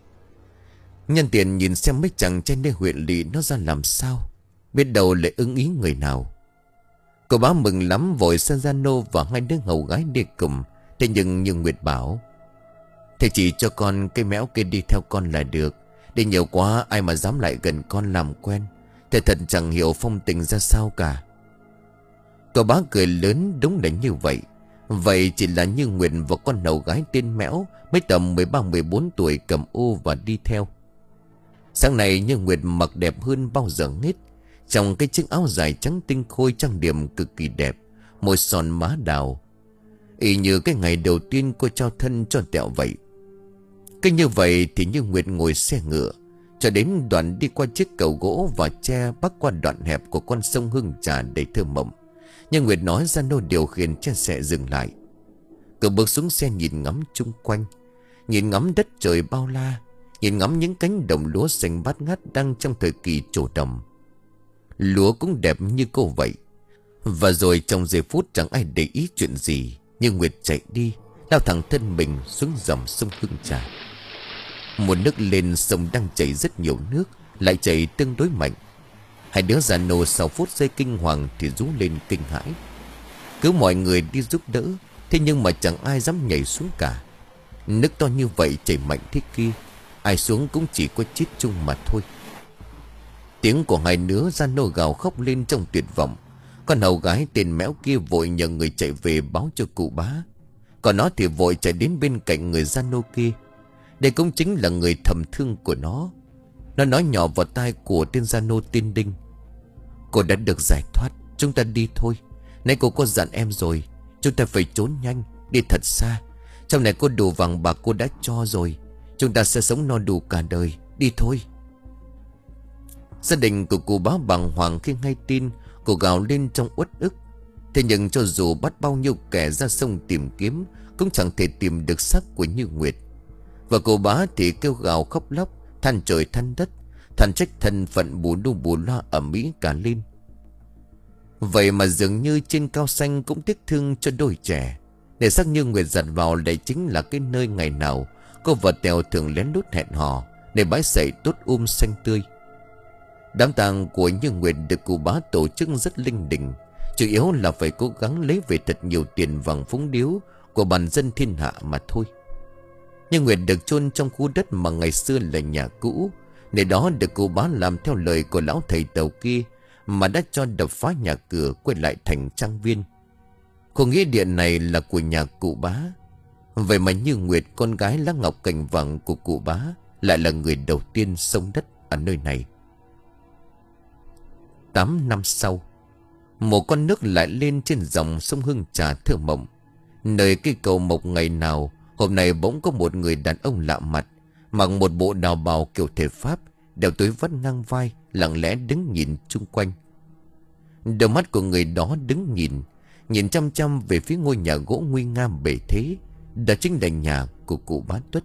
Nhân tiện nhìn xem mấy chàng trai nơi huyện lỵ nó ra làm sao, biết đâu lại ưng ý người nào. Cô bá mừng lắm, vội sang Giano và hai đứa hầu gái đi cùng. Thế nhưng Như Nguyệt bảo: thầy chỉ cho con cái méo kia đi theo con là được. Đi nhiều quá ai mà dám lại gần con làm quen. Thầy thật chẳng hiểu phong tình ra sao cả. Cậu bá cười lớn, đúng là như vậy. Vậy chỉ là Như Nguyệt và con hầu gái tên Mẽo mới tầm mười ba mười bốn tuổi cầm ô và đi theo. Sáng nay Như Nguyệt mặc đẹp hơn bao giờ hết, trong cái chiếc áo dài trắng tinh khôi trang điểm cực kỳ đẹp, môi son má đào, y như cái ngày đầu tiên cô trao thân cho Tẹo vậy. Cứ như vậy thì Như Nguyệt ngồi xe ngựa cho đến đoạn đi qua chiếc cầu gỗ và tre bắc qua đoạn hẹp của con sông Hương Trà đầy thơ mộng. Như Nguyệt nói ra nô điều khiển chiếc xe dừng lại. Cậu bước xuống xe nhìn ngắm chung quanh, nhìn ngắm đất trời bao la, nhìn ngắm những cánh đồng lúa xanh bát ngát đang trong thời kỳ trổ đồng. Lúa cũng đẹp như cô vậy. Và rồi trong giây phút chẳng ai để ý chuyện gì, Như Nguyệt chạy đi, lao thẳng thân mình xuống dòng sông Hương Trà. Một nước lên sông đang chảy rất nhiều nước, lại chảy tương đối mạnh. Hai đứa già nô sau phút giây kinh hoàng thì rú lên kinh hãi. Cứ mọi người đi giúp đỡ, thế nhưng mà chẳng ai dám nhảy xuống cả. Nước to như vậy chảy mạnh thế kia, ai xuống cũng chỉ có chết chung mà thôi. Tiếng của hai đứa già nô gào khóc lên trong tuyệt vọng. Con hầu gái tên Mẽo kia vội nhờ người chạy về báo cho cụ bá, còn nó thì vội chạy đến bên cạnh người già nô kia. Đây cũng chính là người thầm thương của nó. Nó nói nhỏ vào tai của tên gia nô tên Đinh: cô đã được giải thoát, chúng ta đi thôi. Nãy cô có dặn em rồi, chúng ta phải trốn nhanh, đi thật xa. Trong này có đồ vàng bạc cô đã cho rồi, Chúng ta sẽ sống no đủ cả đời. Đi thôi. Gia đình của cụ bá bàng hoàng khi nghe tin. Cô gào lên trong uất ức. Thế nhưng cho dù bắt bao nhiêu kẻ ra sông tìm kiếm, cũng chẳng thể tìm được xác của Như Nguyệt. Và cô bá thì kêu gào khóc lóc, than trời than đất, than trách thân phận bù lu bù loa ở Mỹ cả lên. Vậy mà dường như trên cao xanh cũng tiếc thương cho đôi trẻ. Để xác Như Nguyệt giặt vào lại chính là cái nơi ngày nào cô và Tèo thường lén lút hẹn hò để bãi sậy tốt um xanh tươi. Đám tang của Như Nguyệt được cụ bá tổ chức rất linh đình, chủ yếu là phải cố gắng lấy về thật nhiều tiền vàng phúng điếu của bản dân thiên hạ mà thôi. Như Nguyệt được chôn trong khu đất mà ngày xưa là nhà cũ, để đó được cụ bá làm theo lời của lão thầy Tàu kia mà đã cho đập phá nhà cửa quay lại thành trang viên. Khu nghĩa địa này là của nhà cụ bá. Vậy mà Như Nguyệt, con gái lá ngọc cành vàng của cụ bá, lại là người đầu tiên xông đất ở nơi này. Tám năm sau, một con nước lại lên trên dòng sông Hương Trà thơ mộng. Nơi cây cầu mộc ngày nào, hôm nay bỗng có một người đàn ông lạ mặt, mặc một bộ đào bào kiểu thể Pháp, đeo túi vắt ngang vai, lặng lẽ đứng nhìn chung quanh. Đôi mắt của người đó đứng nhìn, nhìn chăm chăm về phía ngôi nhà gỗ nguy nga bề thế. Đó chính là nhà của cụ bá Tuất.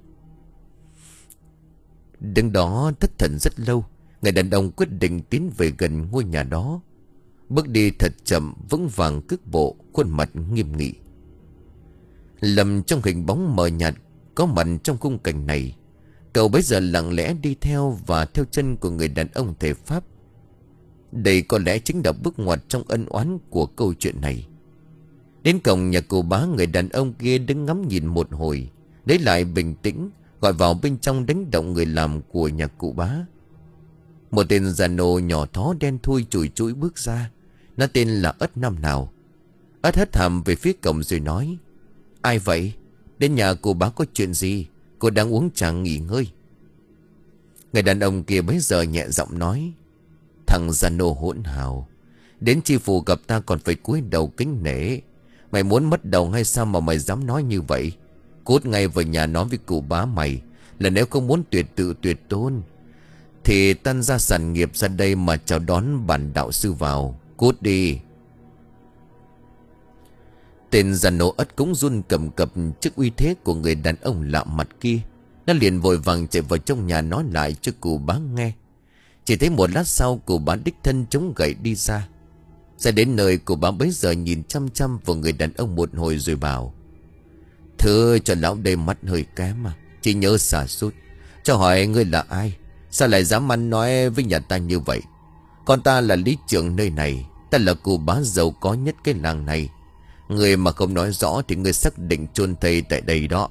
Đứng đó thất thần rất lâu, người đàn ông quyết định tiến về gần ngôi nhà đó. Bước đi thật chậm, vững vàng cước bộ, khuôn mặt nghiêm nghị. Lầm trong hình bóng mờ nhạt có mặt trong khung cảnh này, cậu bấy giờ lặng lẽ đi theo và theo chân của người đàn ông thể Pháp. Đây có lẽ chính là bước ngoặt trong ân oán của câu chuyện này. Đến cổng nhà cụ bá, người đàn ông kia đứng ngắm nhìn một hồi, lấy lại bình tĩnh, gọi vào bên trong đánh động người làm của nhà cụ bá. Một tên già nô nhỏ thó đen thui chùi chũi bước ra. Nó tên là Ất năm nào. Ất hất hàm về phía cổng rồi nói: Ai vậy? Đến nhà cụ bá có chuyện gì? Cô đang uống trà nghỉ ngơi. Người đàn ông kia bấy giờ nhẹ giọng nói: Thằng già nô hỗn hào, đến chi phủ gặp ta còn phải cúi đầu kính nể. Mày muốn mất đầu hay sao mà mày dám nói như vậy? Cút ngay vào nhà nói với cụ bá mày là nếu không muốn tuyệt tự tuyệt tôn thì tan ra sản nghiệp ra đây mà chào đón bản đạo sư vào. Cút đi. Tên già nô Ất cũng run cầm cập trước uy thế của người đàn ông lạ mặt kia. Nó liền vội vàng chạy vào trong nhà nói lại cho cụ bá nghe. Chỉ thấy một lát sau cụ bá đích thân chống gậy đi ra. Ra đến nơi, cụ bá bấy giờ nhìn chăm chăm vào người đàn ông một hồi rồi bảo: Thưa cho lão đây mắt hơi kém mà, chỉ nhớ xả sút. Cho hỏi ngươi là ai? Sao lại dám ăn nói với nhà ta như vậy? Con ta là lý trưởng nơi này, ta là cụ bá giàu có nhất cái làng này. Người mà không nói rõ thì ngươi xác định chôn thây tại đây đó.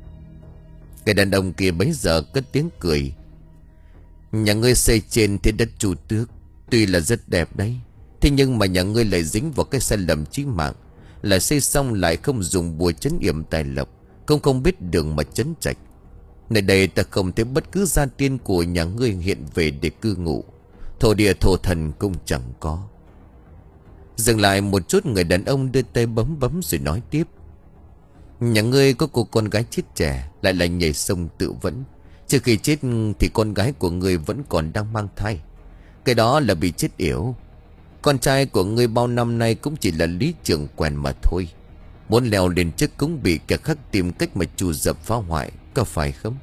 Cái đàn ông kia bấy giờ cất tiếng cười: Nhà ngươi xây trên thế đất Chu Tước, tuy là rất đẹp đấy, thế nhưng mà nhà ngươi lại dính vào cái sai lầm chí mạng, là xây xong lại không dùng bùa trấn yểm tài lộc, cũng không biết đường mà trấn trạch. Nơi đây ta không thấy bất cứ gia tiên của nhà ngươi hiện về để cư ngụ, thổ địa thổ thần cũng chẳng có. Dừng lại một chút, người đàn ông đưa tay bấm bấm rồi nói tiếp: Nhà ngươi có cô con gái chết trẻ, lại là nhảy sông tự vẫn. Trước khi chết thì con gái của ngươi vẫn còn đang mang thai. Cái đó là bị chết yểu. Con trai của ngươi bao năm nay cũng chỉ là lý trưởng quèn mà thôi. Muốn leo lên chức cũng bị kẻ khác tìm cách mà trù dập phá hoại, có phải không?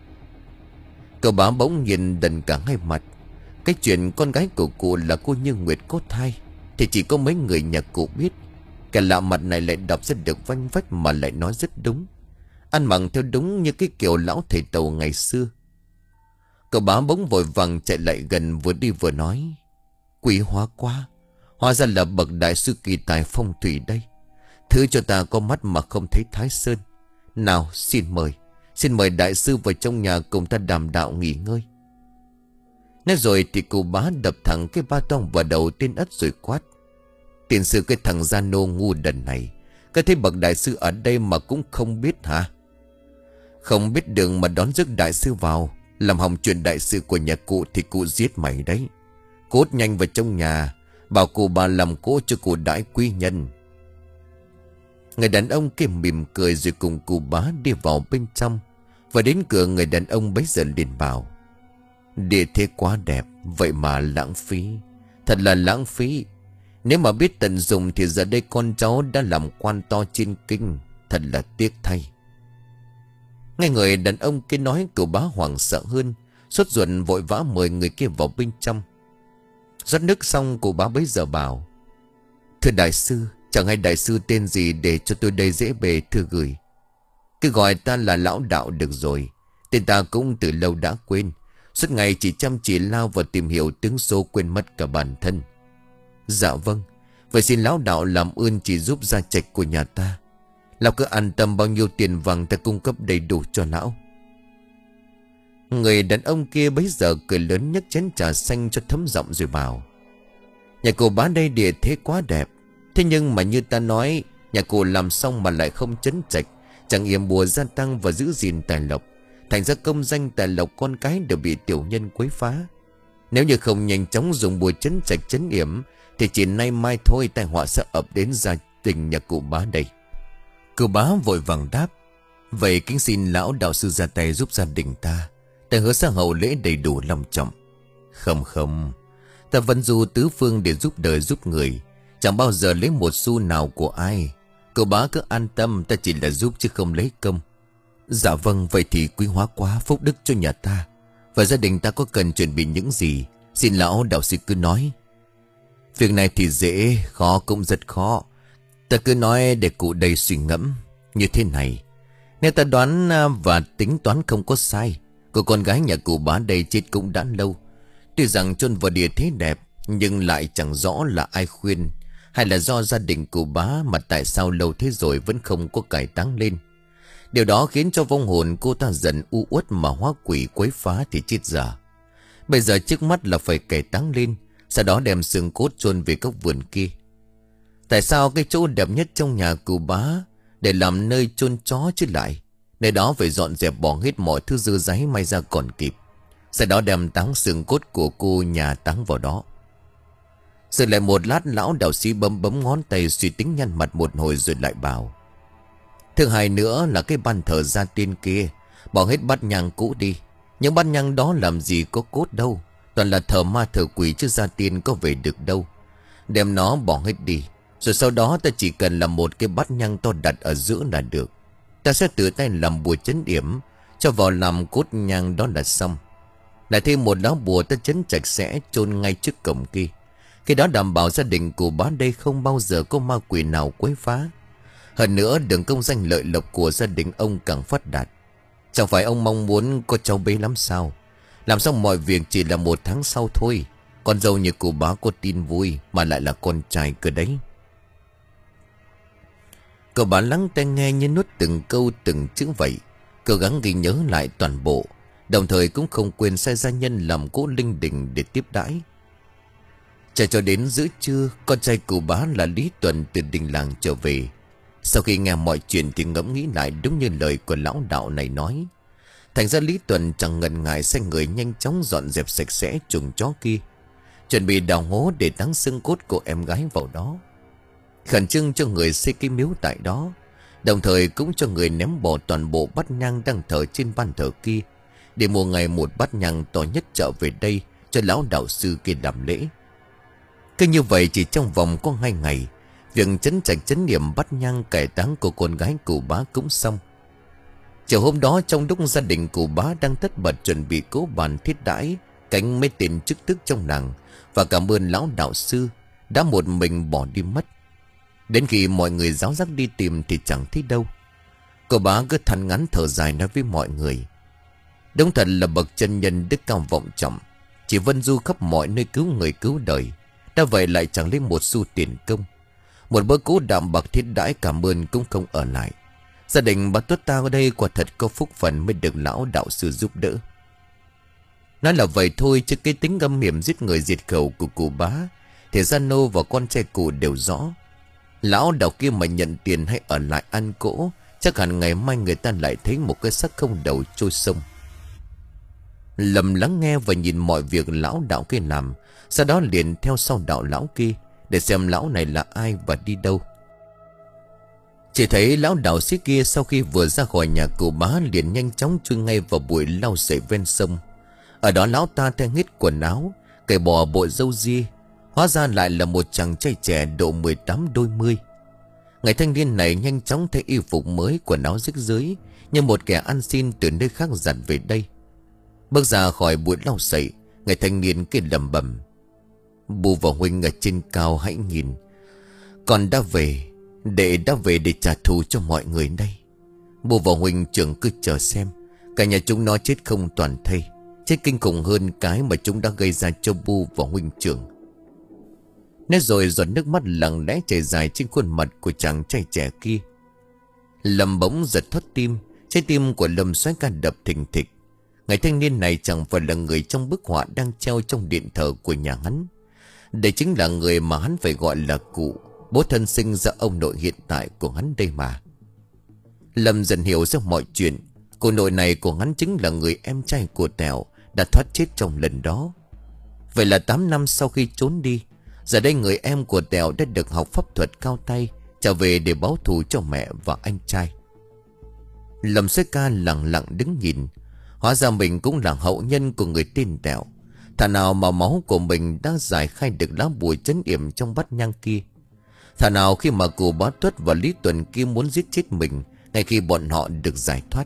Cậu bá bỗng nhìn đần cả hai mặt. Cái chuyện con gái của cụ là cô Như Nguyệt có thai thì chỉ có mấy người nhà cụ biết. Kẻ lạ mặt này lại đọc rất được vanh vách mà lại nói rất đúng, ăn mặc theo đúng như cái kiểu lão thầy Tàu ngày xưa. Cậu bá bỗng vội vàng chạy lại gần, vừa đi vừa nói: Quý hóa quá, hóa ra là bậc đại sư kỳ tài phong thủy đây. Thứ cho ta có mắt mà không thấy Thái Sơn. Nào xin mời, xin mời đại sư vào trong nhà cùng ta đàm đạo nghỉ ngơi. Nói rồi thì cụ bá đập thẳng cái ba tong vào đầu tên Ất rồi quát: Tiền sư, cái thằng gia nô ngu đần này, cái thấy bậc đại sư ở đây mà cũng không biết hả? Không biết đường mà đón rước đại sư vào, làm hỏng chuyện đại sự của nhà cụ thì cụ giết mày đấy. Cốt nhanh vào trong nhà, bảo cụ bà làm cỗ cho cụ đãi quý nhân. Người đàn ông kia mỉm cười rồi cùng cụ bá đi vào bên trong. Và đến cửa, người đàn ông bấy giờ liền bảo: địa thế quá đẹp, vậy mà lãng phí. Thật là lãng phí. Nếu mà biết tận dụng thì giờ đây con cháu đã làm quan to trên kinh. Thật là tiếc thay. Nghe người đàn ông kia nói, cậu bá hoảng sợ hơn, sốt ruột vội vã mời người kia vào bên trong. Rót nước xong, cậu bá bấy giờ bảo: thưa đại sư, chẳng hay đại sư tên gì để cho tôi đây dễ bề thưa gửi. Cứ gọi ta là lão đạo được rồi. Tên ta cũng từ lâu đã quên. Suốt ngày chỉ chăm chỉ lao vào tìm hiểu tướng số, quên mất cả bản thân. Dạ vâng. Vậy xin lão đạo làm ơn chỉ giúp gia trạch của nhà ta. Lão cứ an tâm, bao nhiêu tiền vàng ta cung cấp đầy đủ cho lão. Người đàn ông kia bấy giờ cười lớn, nhấc chén trà xanh cho thấm giọng rồi bảo: nhà cô bá đây địa thế quá đẹp. Thế nhưng mà như ta nói, nhà cô làm xong mà lại không trấn trạch, chẳng yểm bùa gia tăng và giữ gìn tài lộc. Thành ra công danh tài lộc con cái đều bị tiểu nhân quấy phá. Nếu như không nhanh chóng dùng bùa trấn trạch trấn yểm thì chỉ nay mai thôi tai họa sẽ ập đến gia đình nhà cụ bá đây. Cụ bá vội vàng đáp: vậy kính xin lão đạo sư ra tay giúp gia đình ta. Ta hứa sẽ hậu lễ đầy đủ long trọng. Không không, ta vẫn du tứ phương để giúp đời giúp người, chẳng bao giờ lấy một xu nào của ai. Cậu bá cứ an tâm, ta chỉ là giúp chứ không lấy công. Dạ vâng, vậy thì quý hóa quá, phúc đức cho nhà ta. Và gia đình ta có cần chuẩn bị những gì, xin lão đạo sư cứ nói. Việc này thì dễ, khó cũng rất khó. Ta cứ nói để cụ đây suy ngẫm. Như thế này, nếu ta đoán và tính toán không có sai, cô con gái nhà cụ bá đây chết cũng đã lâu. Tuy rằng chôn vào địa thế đẹp, nhưng lại chẳng rõ là ai khuyên, hay là do gia đình cụ bá mà tại sao lâu thế rồi vẫn không có cải táng lên. Điều đó khiến cho vong hồn cô ta dần u uất mà hóa quỷ quấy phá thì chết dở. Bây giờ trước mắt là phải cải táng lên, sau đó đem xương cốt chôn về góc vườn kia. Tại sao cái chỗ đẹp nhất trong nhà cụ bá để làm nơi chôn chó chứ lại? Nơi đó phải dọn dẹp bỏ hết mọi thứ dơ dáy may ra còn kịp. Sau đó đem táng xương cốt của cô nhà táng vào đó. Rồi lại một lát, lão đạo sĩ bấm bấm ngón tay suy tính nhăn mặt một hồi rồi lại bảo: thứ hai nữa là cái ban thờ gia tiên kia, bỏ hết bát nhang cũ đi. Những bát nhang đó làm gì có cốt đâu, toàn là thờ ma thờ quỷ chứ gia tiên có về được đâu. Đem nó bỏ hết đi. Rồi sau đó ta chỉ cần làm một cái bát nhang to đặt ở giữa là được. Ta sẽ tự tay làm bùa trấn yểm, cho vào làm cốt nhang đó là xong. Lại thêm một lá bùa ta trấn trạch sẽ chôn ngay trước cổng kia. Khi đó đảm bảo gia đình của bá đây không bao giờ có ma quỷ nào quấy phá. Hơn nữa, đường công danh lợi lộc của gia đình ông càng phát đạt. Chẳng phải ông mong muốn có cháu bé lắm sao? Làm xong mọi việc chỉ là một tháng sau thôi. Con dâu như cụ bá có tin vui, mà lại là con trai cơ đấy. Cậu bá lắng tai nghe như nuốt từng câu từng chữ vậy, cố gắng ghi nhớ lại toàn bộ, đồng thời cũng không quên sai gia nhân làm cỗ linh đình để tiếp đãi. Chờ cho đến giữa trưa, con trai cụ bá là Lý Tuần từ đình làng trở về. Sau khi nghe mọi chuyện thì ngẫm nghĩ lại đúng như lời của lão đạo này nói. Thành ra Lý Tuần chẳng ngần ngại sai người nhanh chóng dọn dẹp sạch sẽ chuồng chó kia, chuẩn bị đào hố để táng xương cốt của em gái vào đó. Khẩn trương cho người xây cái miếu tại đó, đồng thời cũng cho người ném bỏ toàn bộ bát nhang đang thờ trên ban thờ kia, để một ngày một bát nhang to nhất trở về đây cho lão đạo sư kia làm lễ. Cứ như vậy chỉ trong vòng có hai ngày, việc trấn trạch trấn niệm bát nhang cải táng của con gái cụ bá cũng xong. Chiều hôm đó, trong lúc gia đình cụ bá đang tất bật chuẩn bị cỗ bàn thiết đãi cánh mấy tên chức tước trong làng và cảm ơn lão đạo sư, đã một mình bỏ đi mất. Đến khi mọi người ráo rắc đi tìm thì chẳng thấy đâu. Cụ bá cứ than ngắn thở dài nói với mọi người: đúng thật là bậc chân nhân đức cao vọng trọng, chỉ vân du khắp mọi nơi cứu người cứu đời, đã vậy lại chẳng lấy một xu tiền công. Một bữa cỗ đạm bạc thiết đãi cảm ơn cũng không ở lại. Gia đình bà Tuất ta ở đây quả thật có phúc phần mới được lão đạo sư giúp đỡ. Nói là vậy thôi, chứ cái tính âm hiểm giết người diệt khẩu của cụ bá thì Gia Nô và con trai cụ đều rõ. Lão đạo kia mà nhận tiền hay ở lại ăn cỗ, chắc hẳn ngày mai người ta lại thấy một cái xác không đầu trôi sông. Lầm lắng nghe và nhìn mọi việc lão đạo kia làm, sau đó liền theo sau đạo lão kia để xem lão này là ai và đi đâu. Chỉ thấy lão đạo sĩ kia sau khi vừa ra khỏi nhà cụ bá liền nhanh chóng chui ngay vào bụi lau sậy ven sông. Ở đó lão ta thay hết quần áo, cởi bỏ bộ râu ria, hóa ra lại là một chàng trai trẻ độ mười tám đôi mươi. Người thanh niên này nhanh chóng thay y phục mới, quần áo rách rưới, như một kẻ ăn xin từ nơi khác giặt về đây. Bước ra khỏi bụi lau sậy, người thanh niên kia lẩm bẩm: "Bù và huynh ở trên cao hãy nhìn, con đã về, đệ đã về để trả thù cho mọi người đây. Bù và huynh trưởng cứ chờ xem, cả nhà chúng nó chết không toàn thây, chết kinh khủng hơn cái mà chúng đã gây ra cho Bu và huynh trưởng." Nói rồi giọt nước mắt lặng lẽ chảy dài trên khuôn mặt của chàng trai trẻ kia. Lâm bỗng giật thót tim, trái tim của Lâm xoáy ca đập thình thịch. Người thanh niên này chẳng phải là người trong bức họa đang treo trong điện thờ của nhà hắn. Đây chính là người mà hắn phải gọi là cụ, bố thân sinh ra ông nội hiện tại của hắn đây mà. Lâm dần hiểu ra mọi chuyện. Cô nội này của hắn chính là người em trai của Tèo đã thoát chết trong lần đó. Vậy là tám năm sau khi trốn đi, giờ đây người em của Tèo đã được học pháp thuật cao tay, trở về để báo thù cho mẹ và anh trai. Lâm xoáy ca lặng lặng đứng nhìn. Hóa ra mình cũng là hậu nhân của người tên Tèo. Thà nào mà máu của mình đã giải khai được lá bùa trấn yểm trong bát nhang kia. Thà nào khi mà cụ Bá Tuất và Lý Tuần kia muốn giết chết mình, ngay khi bọn họ được giải thoát.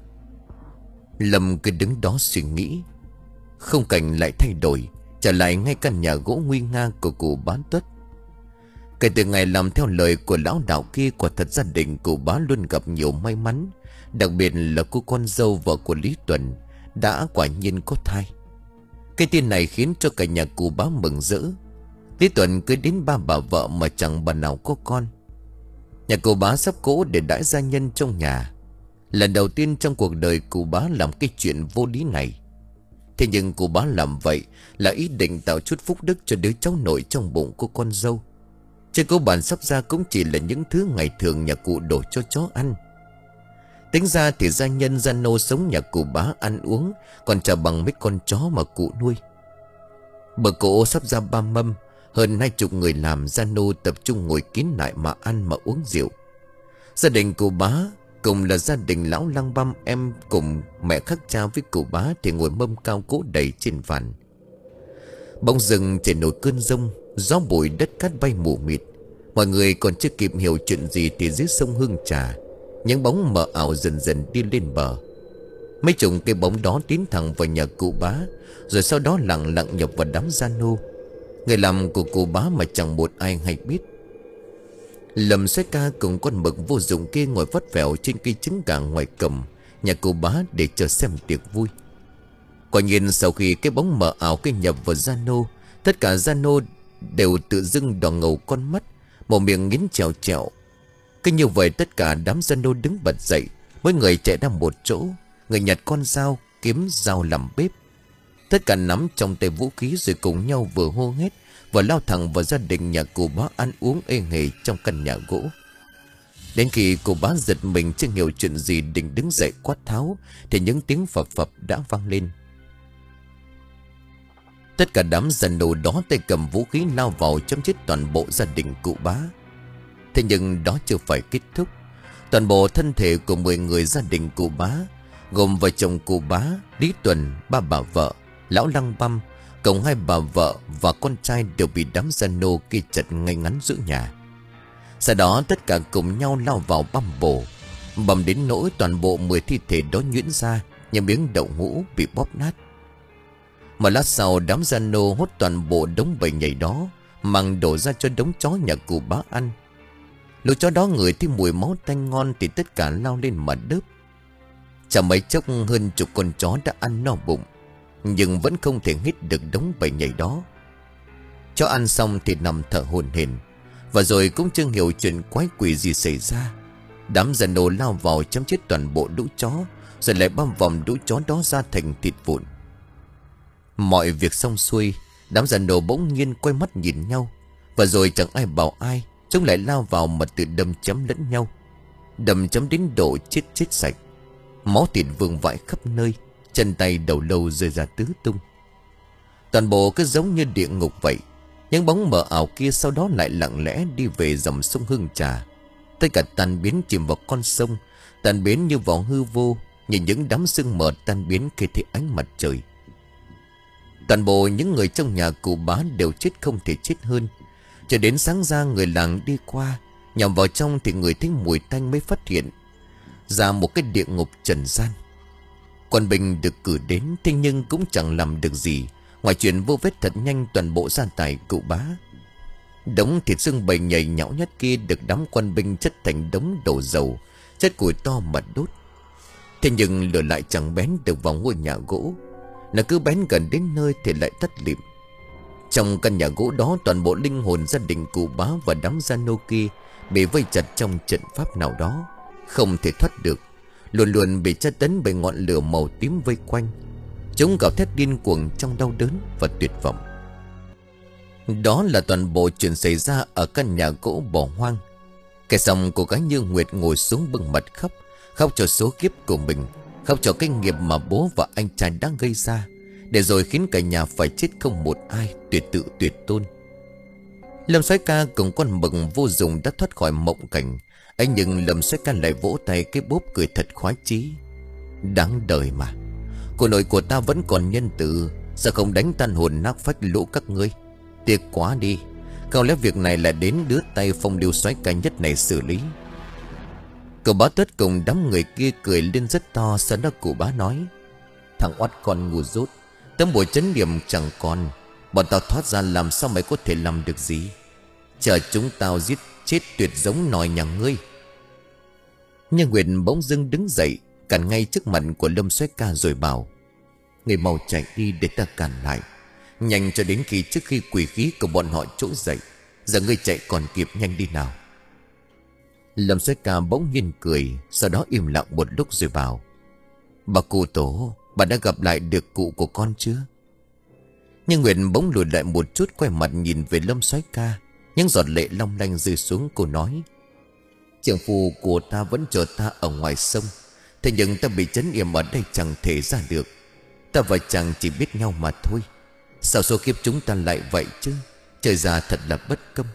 Lâm cứ đứng đó suy nghĩ. Không cảnh lại thay đổi, trở lại ngay căn nhà gỗ nguy nga của cụ Bá Tuất. Kể từ ngày làm theo lời của lão đạo kia, quả thật gia đình cụ Bá luôn gặp nhiều may mắn. Đặc biệt là cô con dâu vợ của Lý Tuần đã quả nhiên có thai. Cái tin này khiến cho cả nhà cụ Bá mừng rỡ. Lý Tuần cưới đến ba bà vợ mà chẳng bà nào có con. Nhà cụ Bá sắp cỗ để đãi gia nhân trong nhà. Lần đầu tiên trong cuộc đời cụ Bá làm cái chuyện vô lý này. Thế nhưng cụ Bá làm vậy là ý định tạo chút phúc đức cho đứa cháu nội trong bụng của con dâu. Trên cô bàn sắp ra cũng chỉ là những thứ ngày thường nhà cụ đổ cho chó ăn. Tính ra thì gia nhân gia nô sống nhà cụ Bá ăn uống còn chả bằng mấy con chó mà cụ nuôi. Bữa cỗ sắp ra ba mâm, hơn hai chục người làm gia nô tập trung ngồi kín lại mà ăn mà uống rượu. Gia đình cụ Bá cùng là gia đình lão Lăng Băm em cùng mẹ khác cha với cụ Bá thì ngồi mâm cao cỗ đầy trên bàn. Bỗng dưng trời nổi cơn giông, gió bụi đất cát bay mù mịt. Mọi người còn chưa kịp hiểu chuyện gì thì dưới sông Hương Trà, những bóng mờ ảo dần dần đi lên bờ. Mấy chục cái bóng đó tiến thẳng vào nhà cụ Bá, rồi sau đó lặng lặng nhập vào đám gia nô. Người làm của cụ Bá mà chẳng một ai hay biết. Lâm xoáy ca cùng con mực vô dụng kia ngồi vắt vẻo trên cây trứng gà ngoài cổng nhà cụ Bá để chờ xem tiệc vui. Quả nhiên sau khi cái bóng mờ ảo kia nhập vào gia nô, tất cả gia nô đều tự dưng đỏ ngầu con mắt, một miệng nghiến trèo trèo. Cứ như vậy tất cả đám gia nô đứng bật dậy, mỗi người chạy ra một chỗ. Người nhặt con dao, kiếm dao làm bếp. Tất cả nắm trong tay vũ khí rồi cùng nhau vừa hô hét và lao thẳng vào gia đình nhà cụ Bá ăn uống ê hề trong căn nhà gỗ. Đến khi cụ Bá giật mình chưa hiểu chuyện gì định đứng dậy quát tháo thì những tiếng phập phập đã vang lên. Tất cả đám gia nô đó tay cầm vũ khí lao vào chấm chết toàn bộ gia đình cụ Bá. Thế nhưng đó chưa phải kết thúc. Toàn bộ thân thể của mười người gia đình cụ Bá, gồm vợ chồng cụ Bá, Lý Tuần, ba bà vợ, lão Lăng Băm, cộng hai bà vợ và con trai đều bị đám gia nô kia chặt ngay ngắn giữa nhà. Sau đó tất cả cùng nhau lao vào băm bổ, bầm đến nỗi toàn bộ mười thi thể đó nhuyễn ra như miếng đậu hũ bị bóp nát. Một lát sau đám gia nô hốt toàn bộ đống bầy nhảy đó mang đổ ra cho đống chó nhà cụ Bá ăn. Lũ chó đó ngửi thấy mùi máu tanh ngon thì tất cả lao lên mà đớp. Chẳng mấy chốc hơn chục con chó đã ăn no bụng, nhưng vẫn không thể hít được đống bầy nhảy đó. Chó ăn xong thì nằm thở hổn hển, và rồi cũng chưa hiểu chuyện quái quỷ gì xảy ra. Đám gia nô lao vào chấm chết toàn bộ lũ chó, rồi lại băm vòng lũ chó đó ra thành thịt vụn. Mọi việc xong xuôi, đám gia nô bỗng nhiên quay mắt nhìn nhau, và rồi chẳng ai bảo ai, chúng lại lao vào mà tự đâm chém lẫn nhau, đâm chém đến độ chết chết sạch. Máu thịt vương vãi khắp nơi, chân tay đầu lâu rơi ra tứ tung. Toàn bộ cứ giống như địa ngục vậy. Những bóng mờ ảo kia sau đó lại lặng lẽ đi về dòng sông Hương Trà. Tất cả tan biến chìm vào con sông, tan biến như vào hư vô, như những đám sương mờ tan biến khi thấy ánh mặt trời. Toàn bộ những người trong nhà cụ Bá đều chết không thể chết hơn. Cho đến sáng ra người làng đi qua, nhằm vào trong thì người thấy mùi tanh mới phát hiện ra một cái địa ngục trần gian. Quan binh được cử đến, thế nhưng cũng chẳng làm được gì, ngoài chuyện vô vết thật nhanh toàn bộ gia tài cụ Bá. Đống thịt xương bầy nhầy nhão nhát kia được đám quan binh chất thành đống đổ dầu, chất củi to mà đốt. Thế nhưng lửa lại chẳng bén được vào ngôi nhà gỗ, là cứ bén gần đến nơi thì lại tắt lịm. Trong căn nhà gỗ đó, toàn bộ linh hồn gia đình cụ Bá và đám gia nô kia bị vây chặt trong trận pháp nào đó, không thể thoát được, luôn luôn bị tra tấn bởi ngọn lửa màu tím vây quanh. Chúng gào thét điên cuồng trong đau đớn và tuyệt vọng. Đó là toàn bộ chuyện xảy ra ở căn nhà gỗ bỏ hoang. Kể xong, cô gái Như Nguyệt ngồi xuống bưng mặt khóc, khóc cho số kiếp của mình, khóc cho cái nghiệp mà bố và anh trai đã gây ra, để rồi khiến cả nhà phải chết không một ai, tuyệt tự tuyệt tôn. Lâm Soái Ca cùng con Mực vô dụng đã thoát khỏi mộng cảnh ấy, nhưng Lâm Soái Ca lại vỗ tay cái bốp cười thật khoái chí. Đáng đời mà, cô nội của ta vẫn còn nhân từ, sao không đánh tan hồn nát phách lũ các ngươi? Tiếc quá đi, không lẽ việc này là đến đứa tay phong lưu soái ca nhất này xử lý. Cậu Bá Tất cùng đám người kia cười lên rất to. Sau đó cụ Bá nói: thằng oắt con ngu dốt, tấm bùa chấn niệm chẳng còn, bọn tao thoát ra làm sao mày có thể làm được gì? Chờ chúng tao giết chết tuyệt giống nòi nhà ngươi. Nhưng Nguyệt bỗng dưng đứng dậy, cản ngay trước mặt của Lâm Soái Ca rồi bảo: người mau chạy đi để ta cản lại, nhanh cho đến khi trước khi quỷ khí của bọn họ trỗi dậy. Giờ ngươi chạy còn kịp, nhanh đi nào. Lâm Soái Ca bỗng nhiên cười, sau đó im lặng một lúc rồi bảo: bà cụ tổ, bà đã gặp lại được cụ của con chưa? Nhưng Nguyệt bỗng lùi lại một chút, quay mặt nhìn về Lâm Soái Ca. Những giọt lệ long lanh rơi xuống. Cô nói: trưởng phu của ta vẫn chờ ta ở ngoài sông, thế nhưng ta bị trấn yểm ở đây chẳng thể ra được. Ta và chàng chỉ biết nhau mà thôi, sao số kiếp chúng ta lại vậy chứ? Trời già thật là bất công.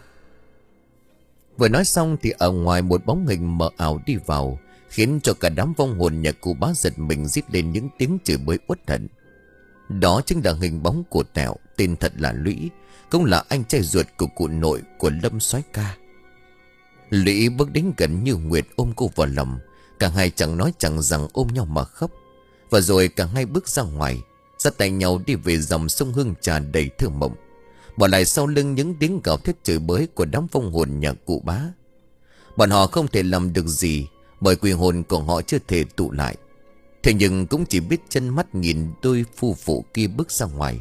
Vừa nói xong thì ở ngoài một bóng hình mờ ảo đi vào, khiến cho cả đám vong hồn nhà cụ Bá giật mình, rít lên những tiếng chửi bới uất hận. Đó chính là hình bóng của Tẹo, tên thật là Lũy, cũng là anh trai ruột của cụ nội của Lâm Soái Ca. Lũy bước đến gần Như Nguyệt, ôm cô vào lòng. Cả hai chẳng nói chẳng rằng ôm nhau mà khóc. Và rồi cả hai bước ra ngoài, dắt tay nhau đi về dòng sông Hương Trà đầy thơ mộng, bỏ lại sau lưng những tiếng gào thét chửi bới của đám vong hồn nhà cụ Bá. Bọn họ không thể làm được gì, bởi quỷ hồn của họ chưa thể tụ lại. Thế nhưng cũng chỉ biết chân mắt nhìn đôi phu phụ kia bước ra ngoài.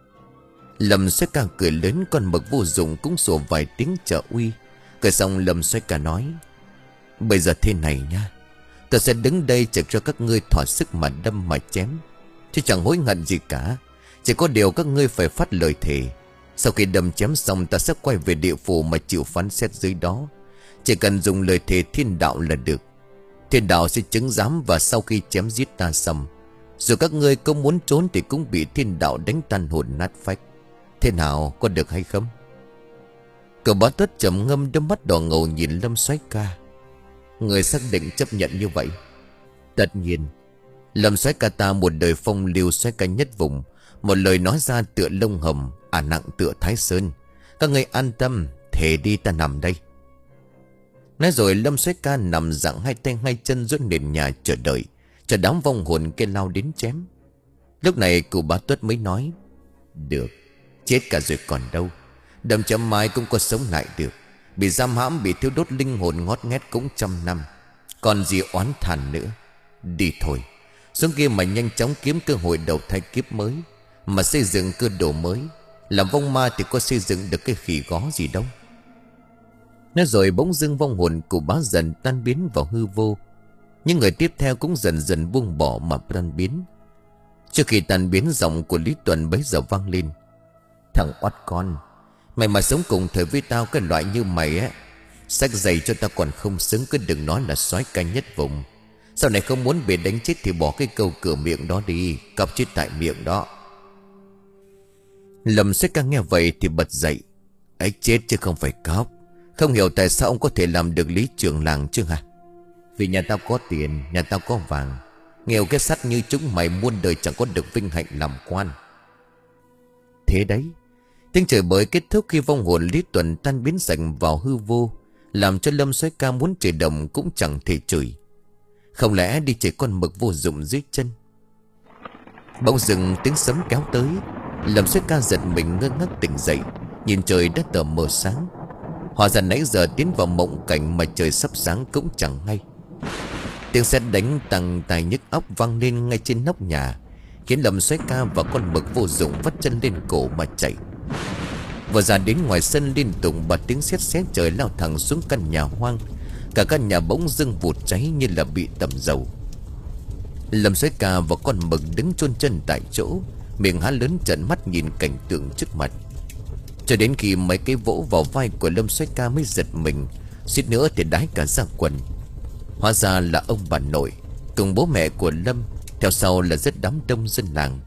Lâm Soái Ca cười lớn, con Mực vô dụng cũng sủa vài tiếng trợ uy. Cười xong Lâm Soái Ca nói: bây giờ thế này nha, tôi sẽ đứng đây chờ cho các ngươi thỏa sức mà đâm mà chém, chứ chẳng hối hận gì cả. Chỉ có điều các ngươi phải phát lời thề, sau khi đâm chém xong ta sẽ quay về địa phủ mà chịu phán xét dưới đó. Chỉ cần dùng lời thề thiên đạo là được. Thiên đạo sẽ chứng giám, và sau khi chém giết ta xong, dù các ngươi có muốn trốn thì cũng bị thiên đạo đánh tan hồn nát phách. Thế nào, có được hay không? Cậu Bá Tất trầm ngâm, đôi mắt đỏ ngầu nhìn Lâm Soái Ca. Người xác định chấp nhận như vậy? Tất nhiên. Lâm Soái Ca ta một đời phong lưu soái ca nhất vùng, một lời nói ra tựa lông hầm, ả nặng tựa Thái Sơn. Các ngươi an tâm, thề đi, ta nằm đây. Nói rồi Lâm Soái Ca nằm dặng hai tay hai chân dưới nền nhà chờ đợi, chờ đám vong hồn kia lao đến chém. Lúc này cụ Bá Tuất mới nói: được, chết cả rồi còn đâu. Đâm chém mai cũng có sống lại được, bị giam hãm, bị thiêu đốt linh hồn ngót nghét cũng trăm năm, còn gì oán thàn nữa. Đi thôi, xuống kia mà nhanh chóng kiếm cơ hội đầu thai kiếp mới, mà xây dựng cơ đồ mới. Làm vong ma thì có xây dựng được cái khỉ gó gì đâu. Nói rồi bỗng dưng vong hồn của Bá dần tan biến vào hư vô. Những người tiếp theo cũng dần dần buông bỏ mà tan biến. Trước khi tan biến, giọng của Lý Tuần bấy giờ vang lên: thằng oắt con, mày mà sống cùng thời với tao, cái loại như mày á, xách giày cho tao còn không xứng, cứ đừng nói là soái ca nhất vùng. Sau này không muốn bị đánh chết thì bỏ cái câu cửa miệng đó đi, cọp chết tại miệng đó. Lâm Soái Ca nghe vậy thì bật dậy: ấy chết chứ không phải cọp, Không hiểu tại sao ông có thể làm được lý trưởng làng chứ hả? Vì nhà tao có tiền, nhà tao có vàng. Nghèo cái sắt như chúng mày muôn đời chẳng có được vinh hạnh làm quan. Thế đấy. Tiếng trời bới kết thúc khi vong hồn Lý Tuần tan biến sạch vào hư vô, làm cho Lâm Soái Ca muốn chửi đồng cũng chẳng thể chửi. Không lẽ đi chỉ con mực vô dụng dưới chân? Bỗng dừng tiếng sấm kéo tới. Lâm Soái Ca giật mình ngơ ngác tỉnh dậy, nhìn trời đã tờ mờ sáng. Hóa ra nãy giờ tiến vào mộng cảnh mà trời sắp sáng cũng chẳng hay. Tiếng sét đánh tăng tai nhức óc vang lên ngay trên nóc nhà, khiến Lâm Soái Ca và con mực vô dụng vắt chân lên cổ mà chạy. Vừa ra đến ngoài sân, liên tục bật tiếng sét xé trời lao thẳng xuống căn nhà hoang. Cả căn nhà bỗng dưng vụt cháy như là bị tẩm dầu. Lâm Soái Ca và con mực đứng chôn chân tại chỗ, miệng há lớn trợn mắt nhìn cảnh tượng trước mặt. Cho đến khi mấy cái vỗ vào vai của Lâm Soái Ca mới giật mình, suýt nữa thì đái cả ra quần. Hóa ra là ông bà nội cùng bố mẹ của Lâm, theo sau là rất đám đông dân làng.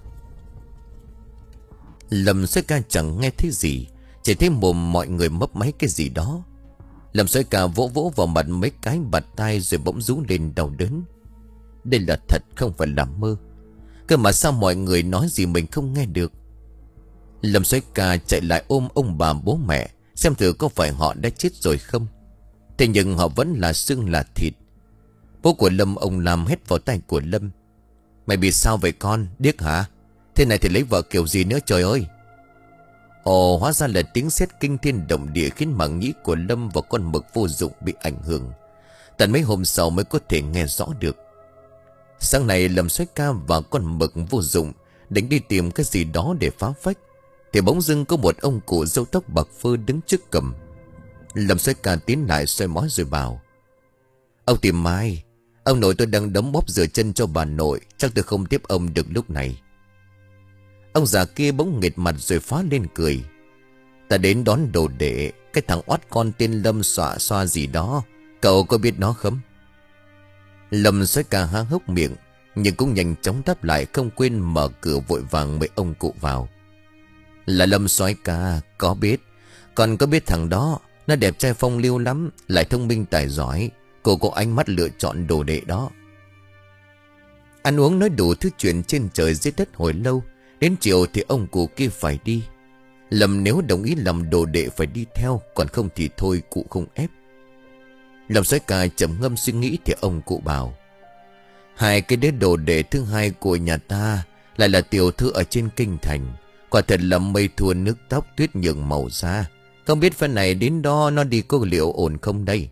Lâm Soái Ca chẳng nghe thấy gì, chỉ thấy mồm mọi người mấp máy cái gì đó. Lâm Soái Ca vỗ vỗ vào mặt mấy cái bạt tai rồi bỗng rú lên đau đớn. Đây là thật không phải là mơ. Cơ mà sao mọi người nói gì mình không nghe được? Lâm Soái Ca chạy lại ôm ông bà bố mẹ, xem thử có phải họ đã chết rồi không. Thế nhưng họ vẫn là xương là thịt. Bố của Lâm ông làm hét vào tay của Lâm. Mày bị sao vậy con, điếc hả? Thế này thì lấy vợ kiểu gì nữa trời ơi? Ồ, hóa ra là tiếng sét kinh thiên động địa khiến màng nhĩ của Lâm và con mực vô dụng bị ảnh hưởng. Tận mấy hôm sau mới có thể nghe rõ được. Sáng nay Lâm Soái Ca và con mực vô dụng định đi tìm cái gì đó để phá phách, thì bỗng dưng có một ông cụ râu tóc bạc phơ đứng trước cầm. Lâm Soái Ca tiến lại xoay mói rồi bảo: Ông tìm ai? Ông nội tôi đang đấm bóp rửa chân cho bà nội, chắc tôi không tiếp ông được lúc này. Ông già kia bỗng nghệt mặt rồi phá lên cười. Ta đến đón đồ đệ, cái thằng oát con tên Lâm xọa xoa gì đó, cậu có biết nó không? Lâm Soái Ca há hốc miệng, nhưng cũng nhanh chóng đáp lại, không quên mở cửa vội vàng mời ông cụ vào. Là Lâm Soái Ca, có biết. Còn có biết thằng đó, nó đẹp trai phong lưu lắm, lại thông minh tài giỏi. Cô có ánh mắt lựa chọn đồ đệ đó. Ăn uống nói đủ thứ chuyện trên trời dưới đất hồi lâu. Đến chiều thì ông cụ kia phải đi. Lâm nếu đồng ý làm đồ đệ phải đi theo, còn không thì thôi cụ không ép. Lâm Soái Ca trầm ngâm suy nghĩ thì ông cụ bảo: Hai cái đứa đồ đệ thứ hai của nhà ta lại là tiểu thư ở trên kinh thành. Quả thật là mây thua nước tóc, tuyết nhường màu da. Không biết phần này đến đó nó đi có liệu ổn không đây?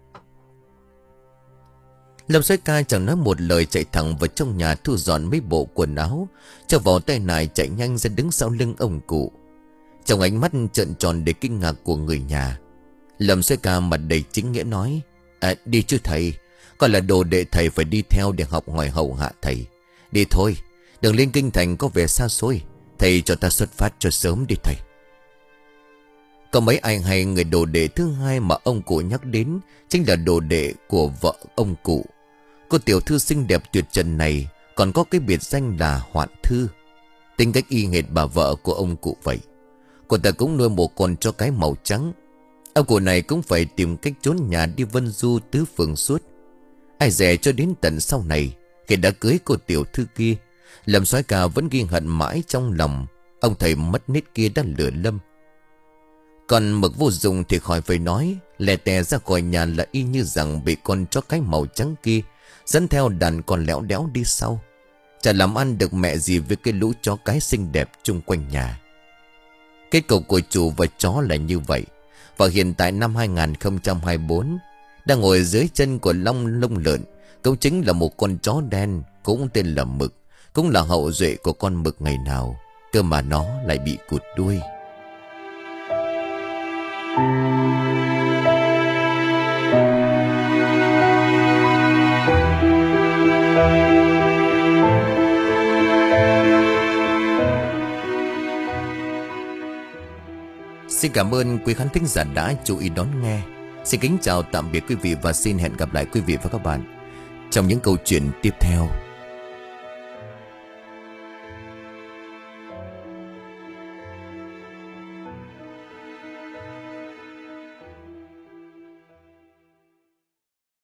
Lâm Soái Ca chẳng nói một lời, chạy thẳng vào trong nhà thu dọn mấy bộ quần áo, cho vào tay nải chạy nhanh ra đứng sau lưng ông cụ. Trong ánh mắt trợn tròn để kinh ngạc của người nhà, Lâm Soái Ca mặt đầy chính nghĩa nói: À, đi chứ thầy, còn là đồ đệ thầy phải đi theo để học hỏi hầu hạ thầy. Đi thôi, đừng lên kinh thành có vẻ xa xôi. Thầy cho ta xuất phát cho sớm đi thầy. Có mấy ai hay người đồ đệ thứ hai mà ông cụ nhắc đến chính là đồ đệ của vợ ông cụ. Cô tiểu thư xinh đẹp tuyệt trần này còn có cái biệt danh là Hoạn Thư, tính cách y hệt bà vợ của ông cụ vậy. Cô ta cũng nuôi một con chó cái màu trắng. Ông cụ này cũng phải tìm cách trốn nhà đi vân du tứ phương suốt. Ai dè cho đến tận sau này, khi đã cưới cô tiểu thư kia, Lâm Soái Ca vẫn ghi hận mãi trong lòng. Ông thầy mất nết kia đã lừa Lâm. Còn mực vô dụng thì khỏi phải nói, lè tè ra khỏi nhà là y như rằng bị con chó cái màu trắng kia dẫn theo đàn con lẽo đéo đi sau. Chả làm ăn được mẹ gì với cái lũ chó cái xinh đẹp chung quanh nhà. Kết cục của chủ và chó là như vậy. Và hiện tại năm hai không hai tư, đang ngồi dưới chân của Long Lông Lợn cũng chính là một con chó đen, cũng tên là Mực, cũng là hậu duệ của con mực ngày nào. Cơ mà nó lại bị cụt đuôi. Xin cảm ơn quý khán thính giả đã chú ý đón nghe. Xin kính chào tạm biệt quý vị và xin hẹn gặp lại quý vị và các bạn trong những câu chuyện tiếp theo.